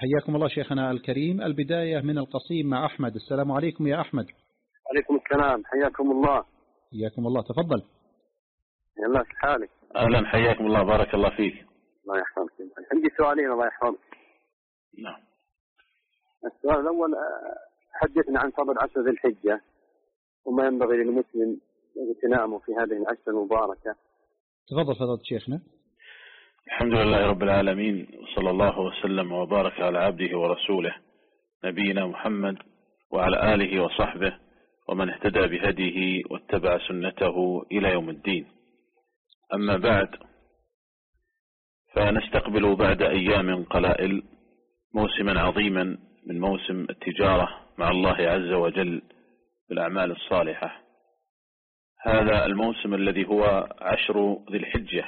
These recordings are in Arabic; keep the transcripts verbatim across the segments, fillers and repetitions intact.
حياكم الله شيخنا الكريم. البداية من القصيم مع أحمد. السلام عليكم يا أحمد. عليكم السلام، حياكم الله. حياكم الله، تفضل. يا الله كيف حالك؟ أهلا، حياكم الله، بارك الله فيك. الله يحفظك. عندي سؤالين الله يحفظك. نعم. السؤال الأول، حدثنا عن فضل عشر ذي الحجة وما ينبغي للمسلم اغتنامه في هذه العشر المباركة. تفضل فضل شيخنا. الحمد لله رب العالمين، وصلى الله وسلم وبارك على عبده ورسوله نبينا محمد وعلى آله وصحبه ومن اهتدى بهديه واتبع سنته إلى يوم الدين. أما بعد، فنستقبل بعد أيام قلائل موسما عظيما من موسم التجارة مع الله عز وجل بالأعمال الصالحة. هذا الموسم الذي هو عشر ذي الحجة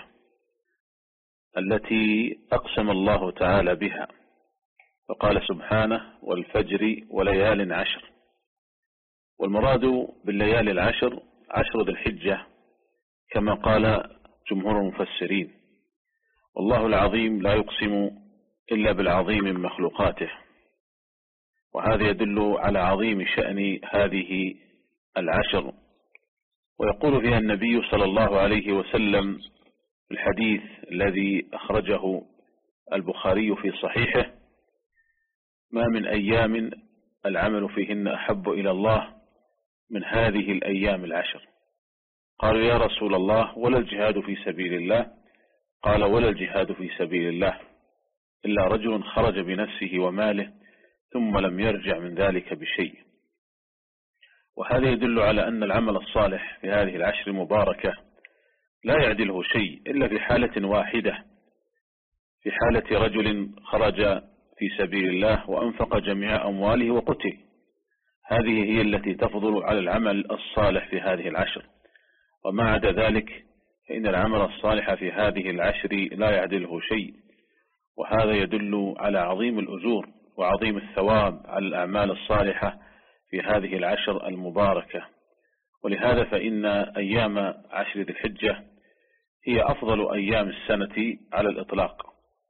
التي أقسم الله تعالى بها، فقال سبحانه: والفجر وليال عشر. والمراد بالليالي العشر عشر ذي الحجة كما قال جمهور المفسرين، والله العظيم لا يقسم إلا بالعظيم من مخلوقاته، وهذا يدل على عظيم شأن هذه العشر. ويقول فيها النبي صلى الله عليه وسلم في الحديث الذي أخرجه البخاري في صحيحه: ما من أيام العمل فيهن أحب إلى الله من هذه الأيام العشر. قالوا: يا رسول الله ولا الجهاد في سبيل الله؟ قال: ولا الجهاد في سبيل الله إلا رجل خرج بنفسه وماله ثم لم يرجع من ذلك بشيء. وهذا يدل على أن العمل الصالح في هذه العشر المباركة لا يعدله شيء إلا في حالة واحدة، في حالة رجل خرج في سبيل الله وأنفق جميع أمواله وقتل. هذه هي التي تفضل على العمل الصالح في هذه العشر، وما عدا ذلك فإن العمل الصالح في هذه العشر لا يعدله شيء. وهذا يدل على عظيم الأجور وعظيم الثواب على الأعمال الصالحة في هذه العشر المباركة. ولهذا فإن أيام عشر ذي الحجة هي أفضل أيام السنة على الإطلاق.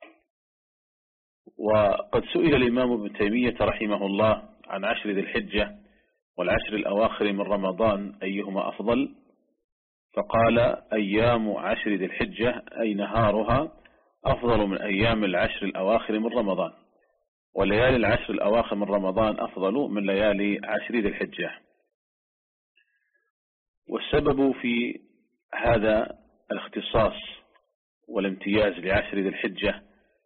وقد سئل الإمام ابن تيمية رحمه الله عن عشر ذي الحجة والعشر الأواخر من رمضان أيهما أفضل، فقال: أيام عشر ذي الحجة أي نهارها أفضل من أيام العشر الأواخر من رمضان، وليالي العشر الأواخر من رمضان أفضل من ليالي عشر ذي الحجة. والسبب في هذا الاختصاص والامتياز لعشر ذي الحجة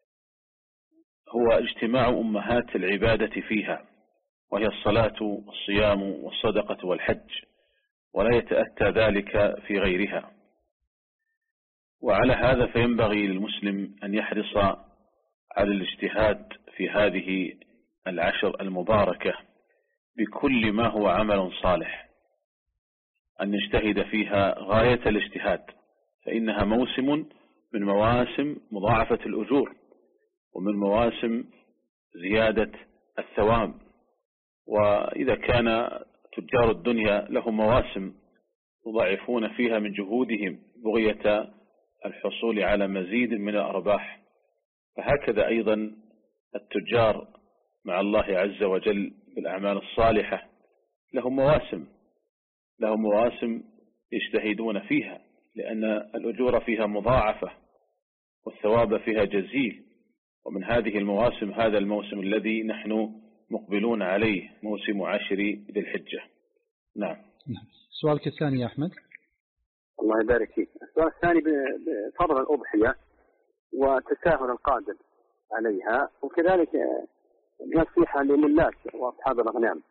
هو اجتماع أمهات العبادة فيها، وهي الصلاة والصيام والصدقة والحج، ولا يتأتى ذلك في غيرها. وعلى هذا فينبغي للمسلم أن يحرص على الاجتهاد في هذه العشر المباركة بكل ما هو عمل صالح، أن يجتهد فيها غاية الاجتهاد، فإنها موسم من مواسم مضاعفة الأجور ومن مواسم زيادة الثواب. وإذا كان تجار الدنيا لهم مواسم يضاعفون فيها من جهودهم بغية الحصول على مزيد من الأرباح، فهكذا أيضا التجار مع الله عز وجل بالأعمال الصالحة لهم مواسم لهم مواسم يجتهدون فيها، لأن الأجور فيها مضاعفة والثواب فيها جزيل. ومن هذه المواسم هذا الموسم الذي نحن مقبلون عليه، موسم عشر ذي الحجة. نعم. سؤالك الثاني يا أحمد. الله يبارك فيك. السؤال الثاني بفضل الأضحية وتساهل القادم عليها، وكذلك نصيحة للملاك وأصحاب الأغنام.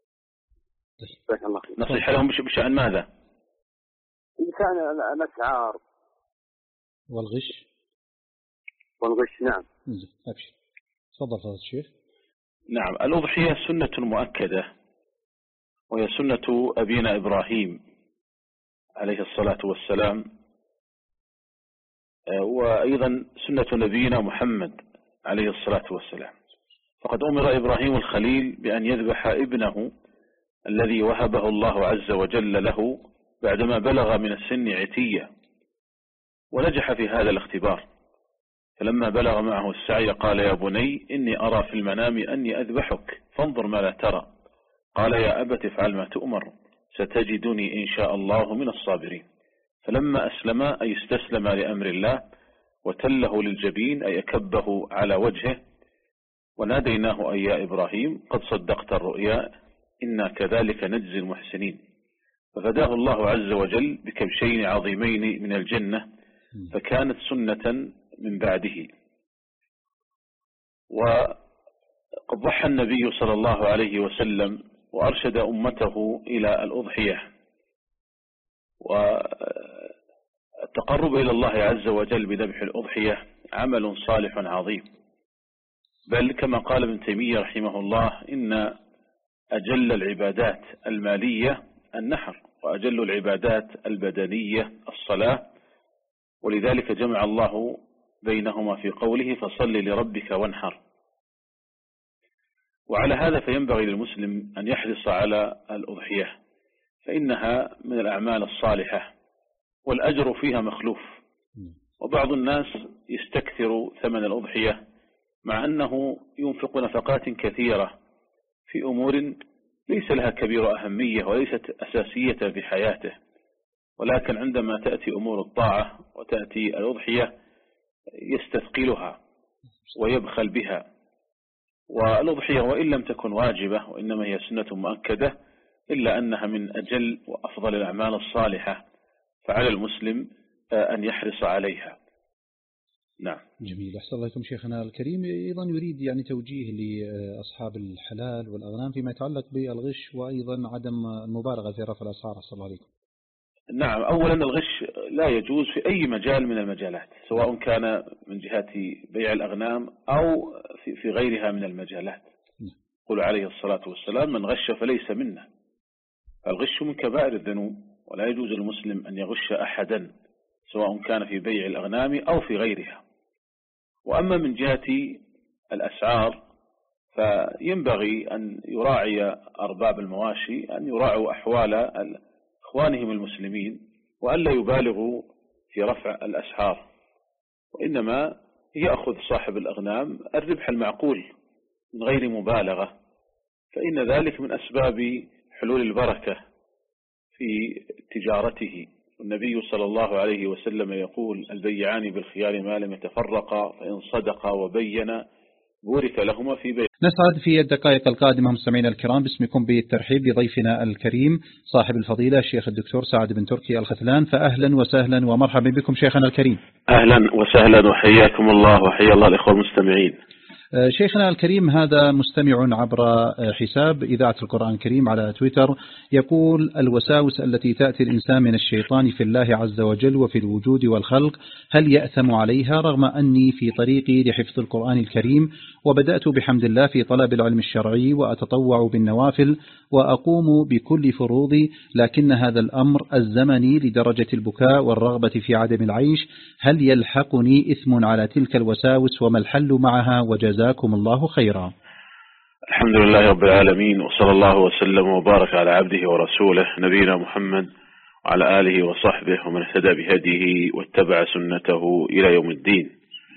نصيحة لهم بشأن ماذا؟ بشأن الأسعار والغش والغش. نعم. أبشر. تفضل فضل الشيخ. نعم. الأضحية سنة مؤكدة، وهي سنة أبينا إبراهيم عليه الصلاة والسلام، وأيضا سنة نبينا محمد عليه الصلاة والسلام. فقد أمر إبراهيم الخليل بأن يذبح ابنه الذي وهبه الله عز وجل له بعدما بلغ من السن عتية، ونجح في هذا الاختبار، فلما بلغ معه السعي قال يا بني إني أرى في المنام أني أذبحك فانظر ما لا ترى. قال يا أبت افعل ما تؤمر ستجدني إن شاء الله من الصابرين. فلما أسلم أي استسلم لأمر الله وتله للجبين أي أكبه على وجهه وناديناه أي يا إبراهيم قد صدقت الرؤيا إنا كذلك نجزي المحسنين. ففداه الله عز وجل بكبشين عظيمين من الجنة فكانت سنة من بعده. وقد ضحى النبي صلى الله عليه وسلم وأرشد أمته إلى الأضحية، والتقرب إلى الله عز وجل بذبح الأضحية عمل صالح عظيم، بل كما قال ابن تيمية رحمه الله إن أجل العبادات المالية النحر وأجل العبادات البدنية الصلاة، ولذلك جمع الله بينهما في قوله فصل لربك وانحر. وعلى هذا فينبغي للمسلم أن يحرص على الأضحية فإنها من الأعمال الصالحة والأجر فيها مخلوف. وبعض الناس يستكثر ثمن الأضحية مع أنه ينفق نفقات كثيرة في أمور ليس لها كبير أهمية وليست أساسية في حياته، ولكن عندما تأتي أمور الطاعة وتأتي الأضحية يستثقلها ويبخل بها. والأضحية وإن لم تكن واجبة وإنما هي سنة مؤكدة إلا أنها من أجل وأفضل الأعمال الصالحة، فعلى المسلم أن يحرص عليها. نعم. جميل. أحسن الله لكم شيخنا الكريم. أيضا يريد يعني توجيه لأصحاب الحلال والأغنام فيما يتعلق بالغش وأيضا عدم المبالغة في رفع الأسعار. أحسن الله عليكم. نعم. أولا الغش لا يجوز في أي مجال من المجالات، سواء كان من جهة بيع الأغنام أو في غيرها من المجالات. قل عليه الصلاة والسلام من غش فليس منا. الغش من كبائر الذنوب ولا يجوز للمسلم أن يغش أحدا سواء كان في بيع الأغنام أو في غيرها. وأما من جهة الأسعار فينبغي أن يراعي أرباب المواشي أن يراعوا أحوال إخوانهم المسلمين وألا يبالغوا في رفع الأسعار، وإنما يأخذ صاحب الأغنام الربح المعقول من غير مبالغة، فإن ذلك من أسباب حلول البركة في تجارته. والنبي صلى الله عليه وسلم يقول البيعان بالخيار ما لم يتفرقا فإن صدقا وبينا بورك لهما في بيع. نسعد في الدقائق القادمة مستمعينا الكرام باسمكم بالترحيب بضيفنا الكريم صاحب الفضيلة الشيخ الدكتور سعد بن تركي الختلان، فأهلا وسهلا ومرحبا بكم شيخنا الكريم. أهلا وسهلا وحياكم الله وحيا الله الإخوة المستمعين. شيخنا الكريم هذا مستمع عبر حساب إذاعة القرآن الكريم على تويتر يقول الوساوس التي تأتي الإنسان من الشيطان في الله عز وجل وفي الوجود والخلق هل يأثم عليها رغم أني في طريقي لحفظ القرآن الكريم وبدأت بحمد الله في طلب العلم الشرعي وأتطوع بالنوافل وأقوم بكل فروضي، لكن هذا الأمر الزمني لدرجة البكاء والرغبة في عدم العيش، هل يلحقني إثم على تلك الوساوس وما الحل معها وجزاكم الله خيرا؟ الحمد لله رب العالمين، وصلى الله وسلم وبارك على عبده ورسوله نبينا محمد وعلى آله وصحبه ومن اهتدى بهديه واتبع سنته إلى يوم الدين.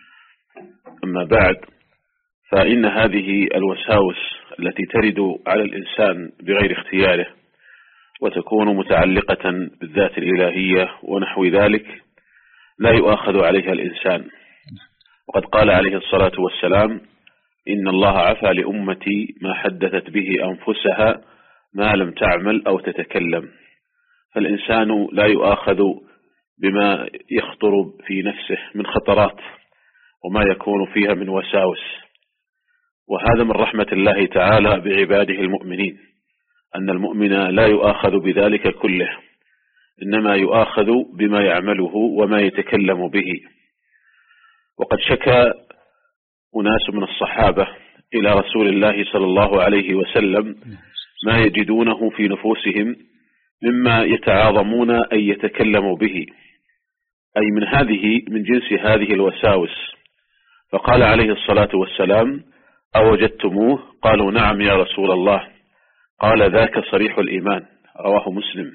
أما بعد، فإن هذه الوساوس التي ترد على الإنسان بغير اختياره وتكون متعلقة بالذات الإلهية ونحو ذلك لا يؤاخذ عليها الإنسان. وقد قال عليه الصلاة والسلام إن الله عفى لأمتي ما حدثت به أنفسها ما لم تعمل أو تتكلم. فالإنسان لا يؤاخذ بما يخطر في نفسه من خطرات وما يكون فيها من وساوس، وهذا من رحمة الله تعالى بعباده المؤمنين أن المؤمن لا يؤاخذ بذلك كله، إنما يؤاخذ بما يعمله وما يتكلم به. وقد شكى أناس من الصحابة إلى رسول الله صلى الله عليه وسلم ما يجدونه في نفوسهم مما يتعاظمون أن يتكلموا به، أي من هذه من جنس هذه الوساوس. فقال عليه الصلاة والسلام أوجدتموه؟ قالوا نعم يا رسول الله. قال ذاك صريح الإيمان، رواه مسلم.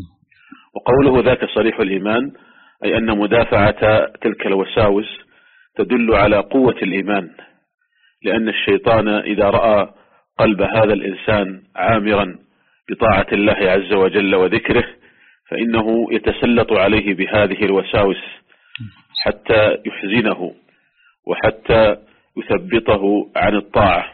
وقوله ذاك صريح الإيمان أي أن مدافعة تلك الوساوس تدل على قوة الإيمان، لأن الشيطان إذا رأى قلب هذا الإنسان عامرا بطاعة الله عز وجل وذكره فإنه يتسلط عليه بهذه الوساوس حتى يحزنه وحتى يثبطه عن الطاعة.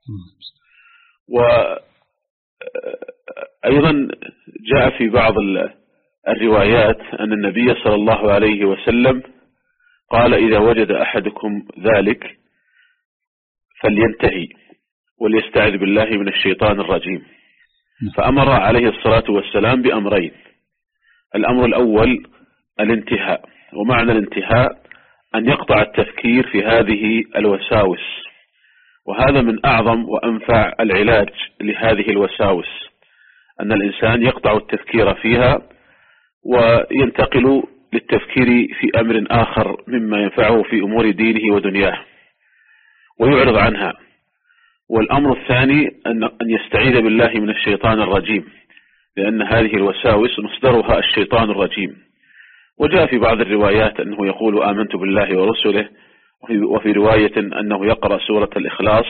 وأيضا جاء في بعض الروايات أن النبي صلى الله عليه وسلم قال إذا وجد أحدكم ذلك فلينتهي وليستعذ بالله من الشيطان الرجيم. فأمر عليه الصلاة والسلام بأمرين: الأمر الأول الانتهاء، ومعنى الانتهاء أن يقطع التفكير في هذه الوساوس، وهذا من أعظم وأنفع العلاج لهذه الوساوس، أن الإنسان يقطع التفكير فيها وينتقل للتفكير في أمر آخر مما ينفعه في أمور دينه ودنياه ويعرض عنها. والأمر الثاني أن يستعيذ بالله من الشيطان الرجيم، لأن هذه الوساوس مصدرها الشيطان الرجيم. وجاء في بعض الروايات أنه يقول آمنت بالله ورسله، وفي رواية أنه يقرأ سورة الإخلاص.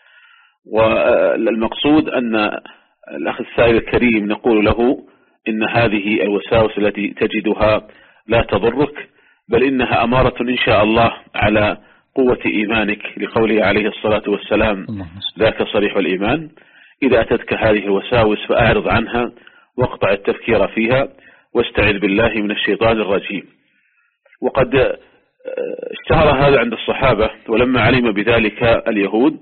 والمقصود أن الأخ السائل الكريم نقول له إن هذه الوساوس التي تجدها لا تضرك، بل إنها أمارة إن شاء الله على قوة إيمانك، لقوله عليه الصلاة والسلام ذاك صريح الإيمان: إذا أتتك هذه الوساوس فأعرض عنها واقطع التفكير فيها واستعذ بالله من الشيطان الرجيم. وقد اشتهر هذا عند الصحابة، ولما علم بذلك اليهود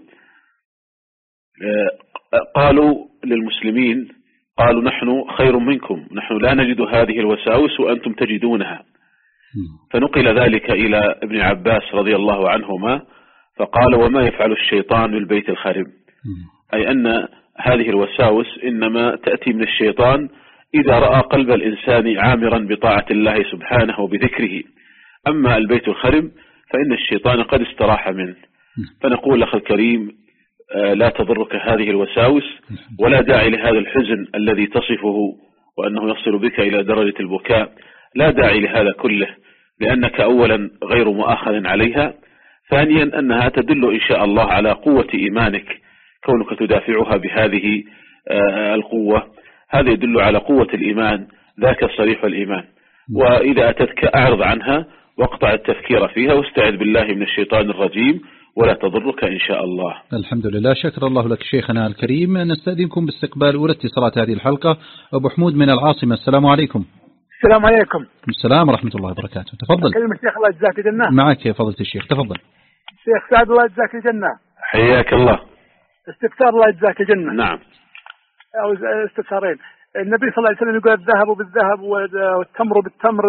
قالوا للمسلمين، قالوا نحن خير منكم، نحن لا نجد هذه الوساوس وأنتم تجدونها. فنقل ذلك إلى ابن عباس رضي الله عنهما فقال: وما يفعل الشيطان بالبيت الخرب، أي أن هذه الوساوس إنما تأتي من الشيطان إذا رأى قلب الإنسان عامرا بطاعة الله سبحانه وبذكره. أما البيت الخرب فإن الشيطان قد استراح منه. فنقول لأخي الكريم لا تضرك هذه الوساوس، ولا داعي لهذا الحزن الذي تصفه وأنه يصل بك إلى درجة البكاء، لا داعي لهذا كله، لأنك أولا غير مؤاخذ عليها، ثانيا أنها تدل إن شاء الله على قوة إيمانك، كونك تدافعها بهذه القوة، هذا يدل على قوة الإيمان، ذاك صريح الإيمان. وإذا أتتك أعرض عنها واقطع التفكير فيها واستعذ بالله من الشيطان الرجيم ولا تضرك إن شاء الله. الحمد لله، شكر الله لك شيخنا الكريم. نستأذنكم باستقبال أولى اتصالات هذه الحلقة. أبو حمود من العاصمة، السلام عليكم. السلام عليكم. السلام ورحمة الله وبركاته، تفضل. كلمة الشيخ الله يجزاك الجنة. معك يا فضيلة الشيخ، تفضل. شيخ سعد الله يجزاك الجنة. حياك الله. استفسار الله يجزاك الجنة. نعم. أو استفسارين. النبي صلى الله عليه وسلم يقول الذهب بالذهب والتمر بالتمر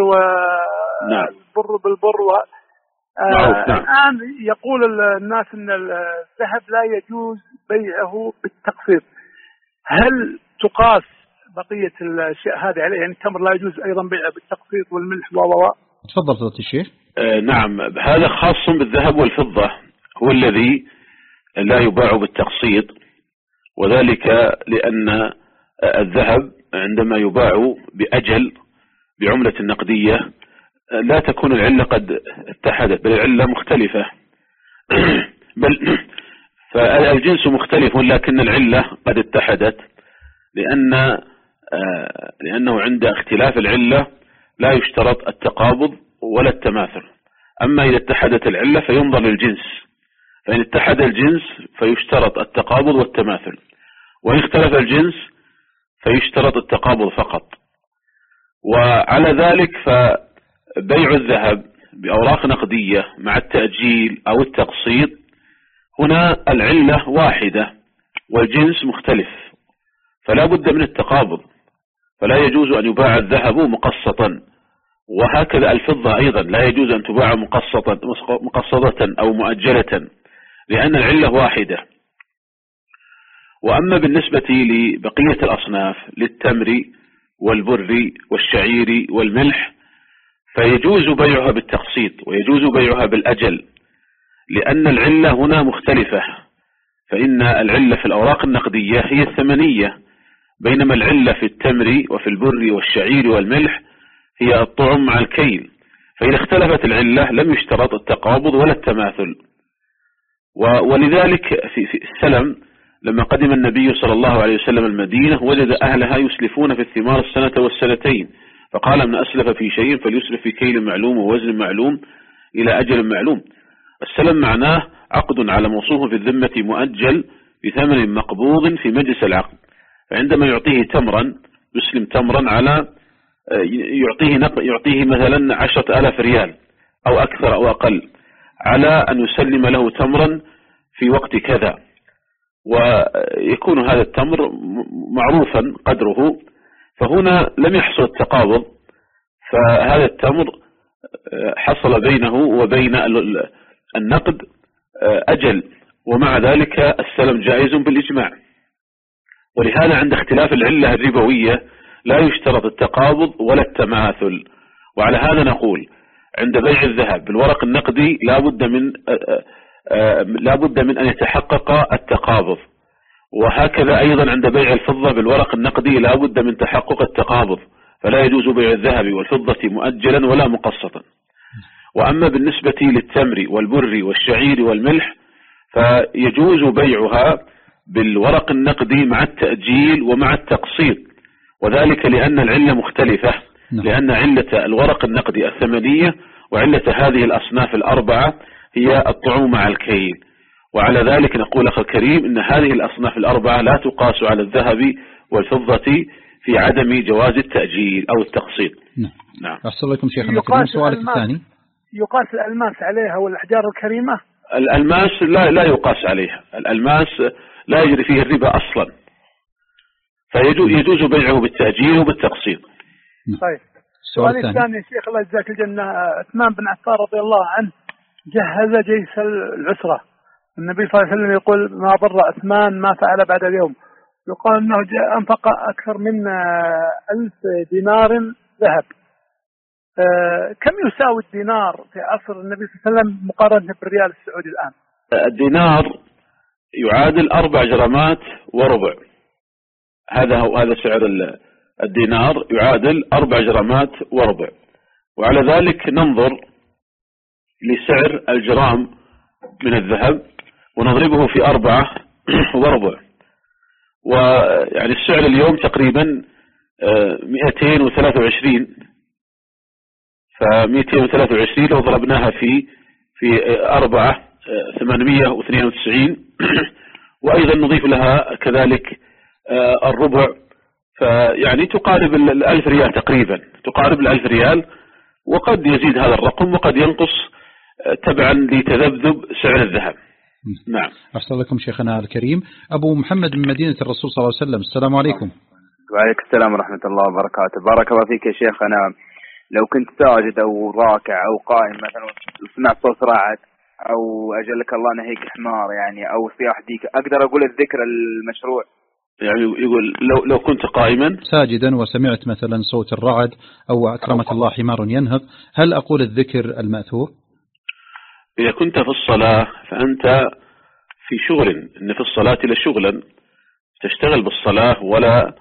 والبر بالبر و... معروف. نعم. الآن يقول الناس أن الذهب لا يجوز بيعه بالتقسيط، هل تقاس بقية الأشياء هذه عليه؟ يعني التمر لا يجوز أيضا بيعه بالتقسيط والملح و و تفضل فضيلة الشيخ. آه نعم، هذا خاص بالذهب والفضة، هو الذي لا يباع بالتقسيط، وذلك لأن الذهب عندما يباع بأجل بعملة نقدية لا تكون العلة قد اتحدت، بل العلة مختلفة بل فالجنس مختلف لكن العلة قد اتحدت، لأن لأنه عند اختلاف العلة لا يشترط التقابض ولا التماثل. أما إذا اتحدت العلة فينظر للجنس، فإن اتحد الجنس فيشترط التقابض والتماثل، وإن اختلف الجنس فيشترط التقابض فقط. وعلى ذلك فبيع الذهب بأوراق نقدية مع التأجيل أو التقسيط هنا العلة واحدة والجنس مختلف، فلا بد من التقابض، فلا يجوز أن يباع الذهب مقسطا، وهكذا الفضة أيضا لا يجوز أن تباع مقسطة أو مؤجلة، لأن العلة واحدة. وأما بالنسبة لبقية الأصناف للتمر والبر والشعير والملح فيجوز بيعها بالتقسيط ويجوز بيعها بالأجل، لأن العلة هنا مختلفة، فإن العلة في الأوراق النقدية هي الثمنية، بينما العلة في التمر وفي البر والشعير والملح هي الطعم مع الكيل، فإذا اختلفت العلة لم يشترط التقابض ولا التماثل. ولذلك في السلم لما قدم النبي صلى الله عليه وسلم المدينة وجد أهلها يسلفون في الثمار السنة والسنتين، فقال من أسلف في شيء فليسلف في كيل معلوم ووزن معلوم إلى أجل معلوم. السلم معناه عقد على موصوف في الذمة مؤجل بثمن مقبوض في مجلس العقد، فعندما يعطيه تمرا يسلم تمرا على يعطيه يعطيه مثلا عشرة آلاف ريال أو أكثر أو أقل على أن يسلم له تمرا في وقت كذا، ويكون هذا التمر معروفا قدره، فهنا لم يحصل التقابض، فهذا التمر حصل بينه وبين النقد أجل، ومع ذلك السلم جائز بالإجماع. ولهذا عند اختلاف العلة الربوية لا يشترط التقابض ولا التماثل. وعلى هذا نقول عند بيع الذهب بالورق النقدي لا بد من لا بد من أن يتحقق التقابض، وهكذا أيضا عند بيع الفضة بالورق النقدي لا بد من تحقق التقابض، فلا يجوز بيع الذهب والفضة مؤجلا ولا مقسطا. وأما بالنسبة للتمر والبر والشعير والملح فيجوز بيعها بالورق النقدي مع التأجيل ومع التقسيط، وذلك لأن العلة مختلفة، لأن علة الورق النقدي الثمنية، وعلة هذه الأصناف الأربعة هي الطعوم مع الكيل. وعلى ذلك نقول أخي الكريم إن هذه الأصناف الأربعة لا تقاس على الذهب والفضة في عدم جواز التأجيل أو التقسيط. نعم. نعم. أحسن لكم شيخنا الكريم. سؤالك الثاني، يقاس الألماس عليها والأحجار الكريمة؟ الألماس لا لا يقاس عليها، الألماس لا يجري فيه الربا أصلا، فيجوز بيعه بالتأجيل وبالتقسيط. طيب السؤال الثاني شيخ الله يجزاك الجنة، عثمان بن عفان رضي الله عنه جهز جيش العسرة، النبي صلى الله عليه وسلم يقول ما ضر عثمان ما فعل بعد اليوم، يقال أنه أنفق أكثر من ألف دينار ذهب. أه كم يساوي الدينار في عصر النبي صلى الله عليه وسلم مقارنة بالريال السعودي الآن؟ الدينار يعادل أربع جرامات وربع، هذا هو هذا سعر الدينار، يعادل أربع جرامات وربع. وعلى ذلك ننظر لسعر الجرام من الذهب ونضربه في أربعة وربع، ويعني السعر اليوم تقريبا مئتين وثلاثة وعشرين، فمئتين وثلاثة وعشرين لو ضربناها في في أربعة ثمانمئة واثنين وتسعين، وأيضا نضيف لها كذلك الربع، فيعني تقارب الألف ريال تقريبا، تقارب الألف ريال، وقد يزيد هذا الرقم وقد ينقص تبعا لتذبذب سعر الذهب. نعم. أحسن لكم شيخنا الكريم. أبو محمد من مدينة الرسول صلى الله عليه وسلم، السلام عليكم. وعليكم السلام ورحمة الله وبركاته. بارك الله فيك يا شيخنا. لو كنت ساجد أو راكع أو قائم مثلا وسمعت صوت رعد أو أجلك الله نهيك حمار يعني أو صياح ديك، أقدر أقول الذكر المشروع؟ يعني يقول لو لو كنت قائما ساجدا وسمعت مثلا صوت الرعد أو أكرمك الله حمار ينهق، هل أقول الذكر المأثور؟ إذا كنت في الصلاة فأنت في شغل، إن في الصلاة لشغلا، تشتغل بالصلاة ولا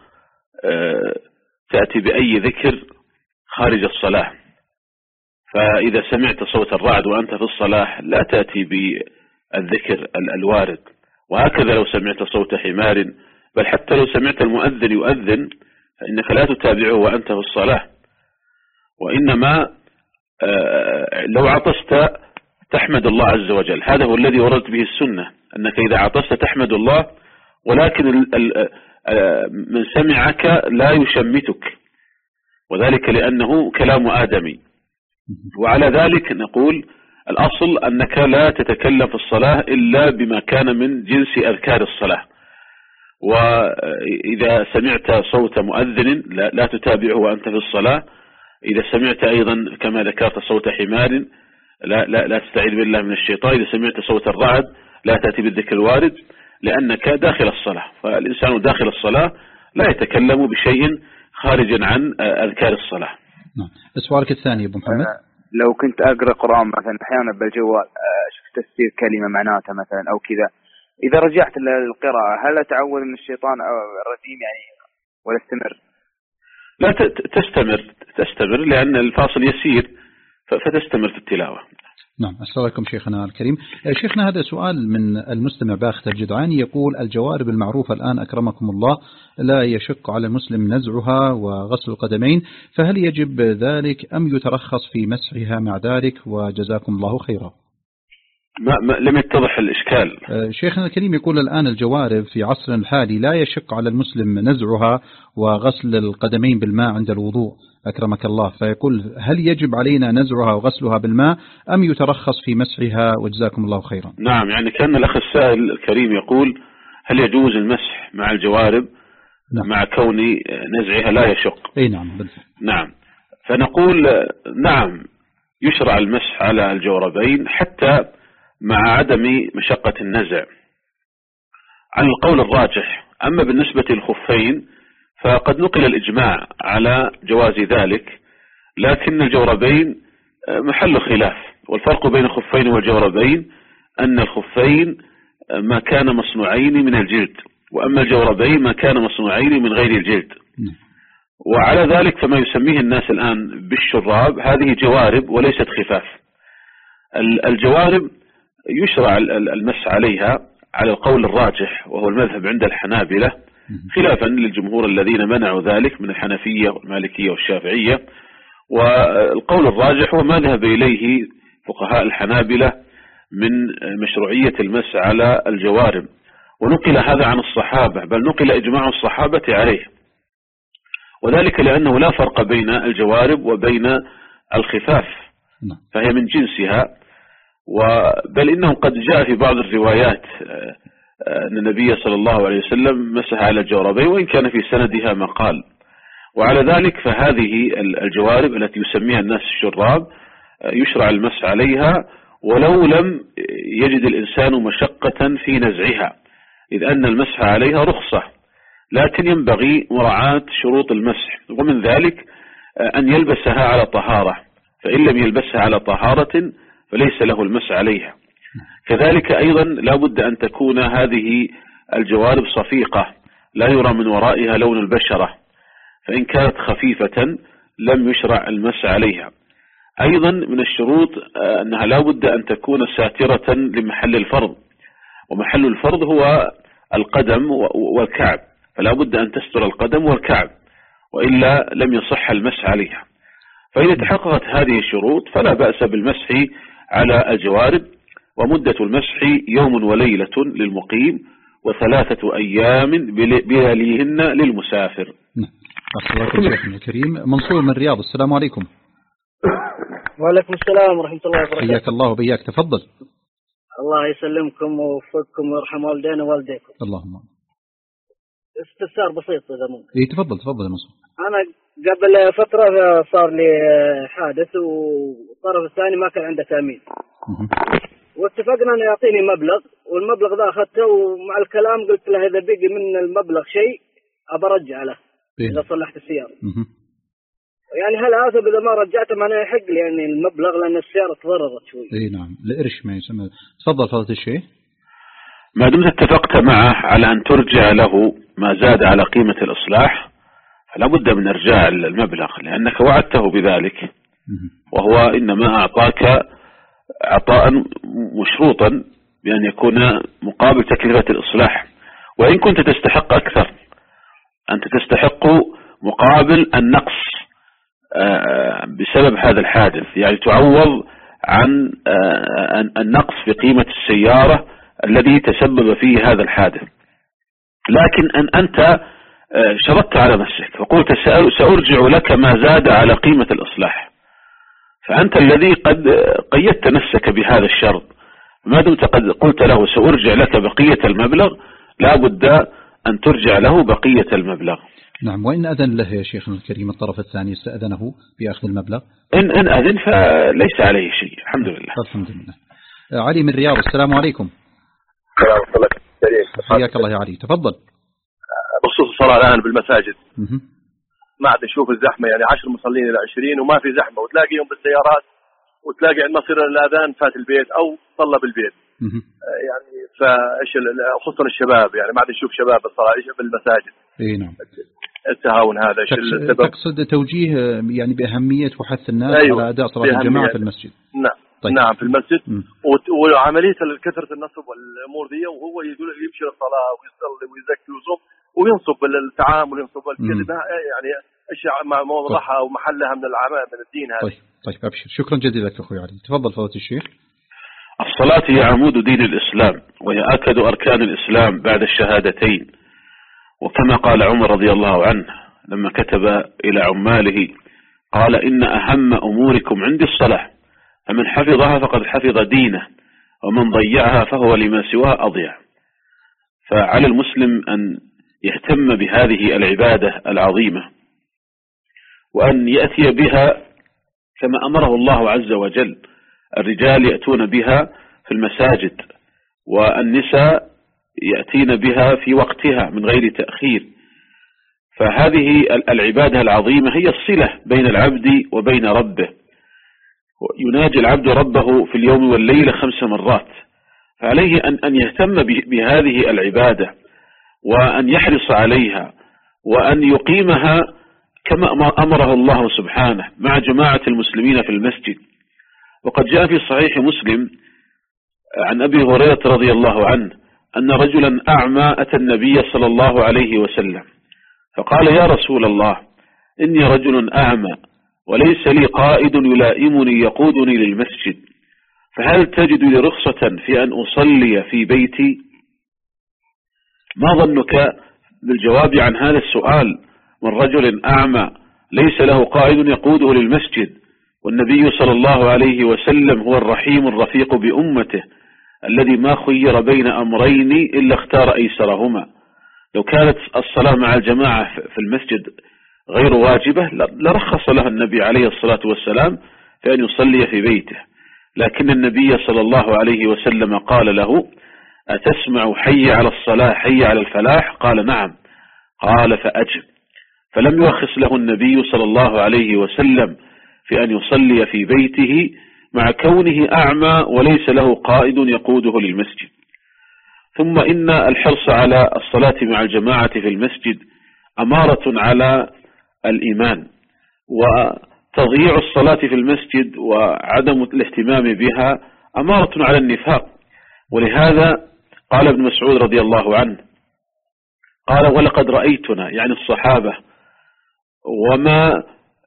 تأتي بأي ذكر خارج الصلاة. فإذا سمعت صوت الرعد وأنت في الصلاة لا تأتي بالذكر الوارد، وهكذا لو سمعت صوت حمار، بل حتى لو سمعت المؤذن يؤذن فإنك لا تتابعه وأنت في الصلاة، وإنما لو عطست تحمد الله عز وجل، هذا هو الذي وردت به السنة، أنك إذا عطست تحمد الله، ولكن من سمعك لا يشمتك، وذلك لأنه كلام آدمي. وعلى ذلك نقول الأصل أنك لا تتكلم في الصلاة إلا بما كان من جنس أذكار الصلاة، وإذا سمعت صوت مؤذن لا تتابعه وأنت في الصلاة. إذا سمعت أيضا كما ذكرت صوت حمار لا, لا, لا تستعيذ بالله من الشيطان. إذا سمعت صوت الرعد لا تأتي بالذكر الوارد، لأنك داخل الصلاة، فالإنسان داخل الصلاة لا يتكلم بشيء خارجا عن أذكار الصلاة. نعم. سؤالك الثاني أبو محمد. لو كنت أقرأ قرآن مثلا أحيانا بالجوال شفت تفسير كلمة معناتها مثلا أو كذا، إذا رجعت للقراءة هل أتعوذ من الشيطان أو الرجيم يعني ولا استمر؟ لا تستمر تستمر لأن الفاصل يسير، فتستمر في التلاوة. نعم. السلام عليكم شيخنا الكريم. شيخنا هذا سؤال من المستمع باخت الجدعاني يقول: الجوارب المعروفة الآن أكرمكم الله لا يشق على المسلم نزعها وغسل القدمين، فهل يجب ذلك أم يترخص في مسحها مع ذلك؟ وجزاكم الله خيرا. ما ما لم يتضح الإشكال. شيخنا الكريم يقول: الآن الجوارب في عصرنا الحالي لا يشق على المسلم نزعها وغسل القدمين بالماء عند الوضوء أكرمك الله، فيقول: هل يجب علينا نزعها وغسلها بالماء أم يترخص في مسحها؟ وجزاكم الله خيرا. نعم، يعني كان الأخ السائل الكريم يقول: هل يجوز المسح مع الجوارب؟ نعم. مع كون نزعها لا يشق. أي نعم بالفعل. نعم، فنقول نعم يشرع المسح على الجوربين حتى مع عدم مشقة النزع على القول الراجح. أما بالنسبة للخفين فقد نقل الإجماع على جواز ذلك، لكن الجوربين محل خلاف، والفرق بين الخفين والجوربين أن الخفين ما كان مصنوعين من الجلد، وأما الجوربين ما كان مصنوعين من غير الجلد. وعلى ذلك فما يسميه الناس الآن بالشراب هذه جوارب وليست خفاف. الجوارب يشرع المسح عليها على القول الراجح وهو المذهب عند الحنابلة، خلافا للجمهور الذين منعوا ذلك من الحنفية والمالكية والشافعية. والقول الراجح هو ما ذهب إليه فقهاء الحنابلة من مشروعية المسح على الجوارب، ونقل هذا عن الصحابة، بل نقل إجماع الصحابة عليه، وذلك لأنه لا فرق بين الجوارب وبين الخفاف، فهي من جنسها. بل إنه قد جاء في بعض الروايات أن النبي صلى الله عليه وسلم مسح على الجوربين، وإن كان في سندها مقال. وعلى ذلك فهذه الجوارب التي يسميها الناس الشراب يشرع المسح عليها ولو لم يجد الإنسان مشقة في نزعها، إذ أن المسح عليها رخصة، لكن ينبغي مراعاة شروط المسح، ومن ذلك أن يلبسها على طهارة، فإن لم يلبسها على طهارة فليس له المسح عليها. كذلك أيضا لا بد أن تكون هذه الجوارب صفيقة لا يرى من ورائها لون البشرة، فإن كانت خفيفة لم يشرع المسح عليها. أيضا من الشروط أنها لا بد أن تكون ساترة لمحل الفرض، ومحل الفرض هو القدم والكعب، فلا بد أن تستر القدم والكعب، وإلا لم يصح المسح عليها. فإذا تحققت هذه الشروط فلا بأس بالمسح على الجوارب، ومدة المسح يوم وليلة للمقيم وثلاثة أيام بلياليهن للمسافر. أخبركم شيخنا الكريم. منصور من الرياض، السلام عليكم. وعليكم السلام ورحمة الله وبركاته. حياك الله وبياك، تفضل. الله يسلمكم ويوفقكم ويرحم والدينا ووالديكم. اللهم. استفسار بسيط إذا ممكن. إيه تفضل تفضل يا منصور. أنا قبل فترة صار لي حادث والطرف الثاني ما كان عنده تأمين، واتفقنا أن يعطيني مبلغ، والمبلغ ذا أخذته، ومع الكلام قلت له إذا بقي من المبلغ شيء أبرجع له إذا صلحت السيارة. يعني هل آثم إذا ما رجعته؟ ما أنا يحق لي يعني المبلغ لأن السيارة تضررت شوي. إيه نعم، القرش ما يسمى. تفضل فضيلة الشيخ. ما دمت اتفقت معه على أن ترجع له ما زاد على قيمة الإصلاح فلا بد من إرجاع المبلغ، لأنك وعدته بذلك، وهو إنما أعطاك عطاء مشروطا بأن يكون مقابل تكلفة الإصلاح، وإن كنت تستحق أكثر، أنت تستحق مقابل النقص بسبب هذا الحادث، يعني تعوض عن النقص في قيمة السيارة الذي تسبب فيه هذا الحادث. لكن أن أنت شرطت على نفسك فقلت سأرجع لك ما زاد على قيمة الإصلاح، فأنت الذي قد قيدت نفسك بهذا الشرط. ما دمت قد قلت له سأرجع لك بقية المبلغ لا بد أن ترجع له بقية المبلغ. نعم. وإن أذن له يا شيخنا الكريم الطرف الثاني استأذنه بأخذ المبلغ؟ إن, إن أذن فليس عليه شيء. الحمد لله. الحمد لله. علي من الرياض، السلام عليكم. السلام عليكم. حياك الله يا علي، تفضل. بخصوص الصلاة الآن بالمساجد ما عاد نشوف الزحمة، يعني عشر مصلين إلى عشرين وما في زحمة، وتلاقيهم بالسيارات، وتلاقي عندما يصير الأذان فات البيت أو صلى بالبيت. يعني فإيش خصوصا الشباب، يعني ما عاد نشوف شباب بالصلاة إيش بالمساجد. إيه نعم. التهاون هذا السبب. تقصد توجيه يعني بأهمية وحث الناس أيوة. على أداء صلاة الجماعة في المسجد. نعم طيب. نعم في المسجد. وعملية كثرة النصب والأمور دي، وهو يقول يمشي للصلاة ويصلي ويزكي ويصوم وينصب الطعام وينصب الكذب، يعني أشياء موضحها أو محلها من العمل من الدين هذا. طيب طيب أبشر، شكرا جزيلا لك أخوي علي. تفضل فضيلة الشيخ. الصلاة هي عمود دين الإسلام، وهي أكد أركان الإسلام بعد الشهادتين، وكما قال عمر رضي الله عنه لما كتب إلى عماله قال: إن أهم أموركم عندي الصلاة، فمن حفظها فقد حفظ دينه، ومن ضيعها فهو لما سواها أضيع. فعلى المسلم أن يهتم بهذه العبادة العظيمة، وأن يأتي بها كما أمره الله عز وجل. الرجال يأتون بها في المساجد، والنساء يأتين بها في وقتها من غير تأخير. فهذه العبادة العظيمة هي الصلة بين العبد وبين ربه. يناجي العبد ربه في اليوم والليلة خمس مرات، فعليه أن أن يهتم بهذه العبادة، وأن يحرص عليها، وأن يقيمها كما أمره الله سبحانه مع جماعة المسلمين في المسجد. وقد جاء في صحيح مسلم عن أبي هريرة رضي الله عنه أن رجلا أعمى أتى النبي صلى الله عليه وسلم فقال: يا رسول الله، إني رجل أعمى وليس لي قائد يلائمني يقودني للمسجد، فهل تجد لي رخصة في أن أصلي في بيتي؟ ما ظنك بالجواب عن هذا السؤال من رجل أعمى ليس له قائد يقوده للمسجد، والنبي صلى الله عليه وسلم هو الرحيم الرفيق بأمته الذي ما خير بين أمرين إلا اختار أيسرهما. لو كانت الصلاة مع الجماعة في المسجد غير واجبة لرخص لها النبي عليه الصلاة والسلام في أن يصلي في بيته، لكن النبي صلى الله عليه وسلم قال له: أتسمع حي على الصلاة حي على الفلاح؟ قال: نعم. قال: فأجب. فلم يرخص له النبي صلى الله عليه وسلم في أن يصلي في بيته مع كونه أعمى وليس له قائد يقوده للمسجد. ثم إن الحرص على الصلاة مع الجماعة في المسجد أمارة على الإيمان، وتضييع الصلاة في المسجد وعدم الاهتمام بها أمارة على النفاق. ولهذا قال ابن مسعود رضي الله عنه قال: ولقد رأيتنا، يعني الصحابة، وما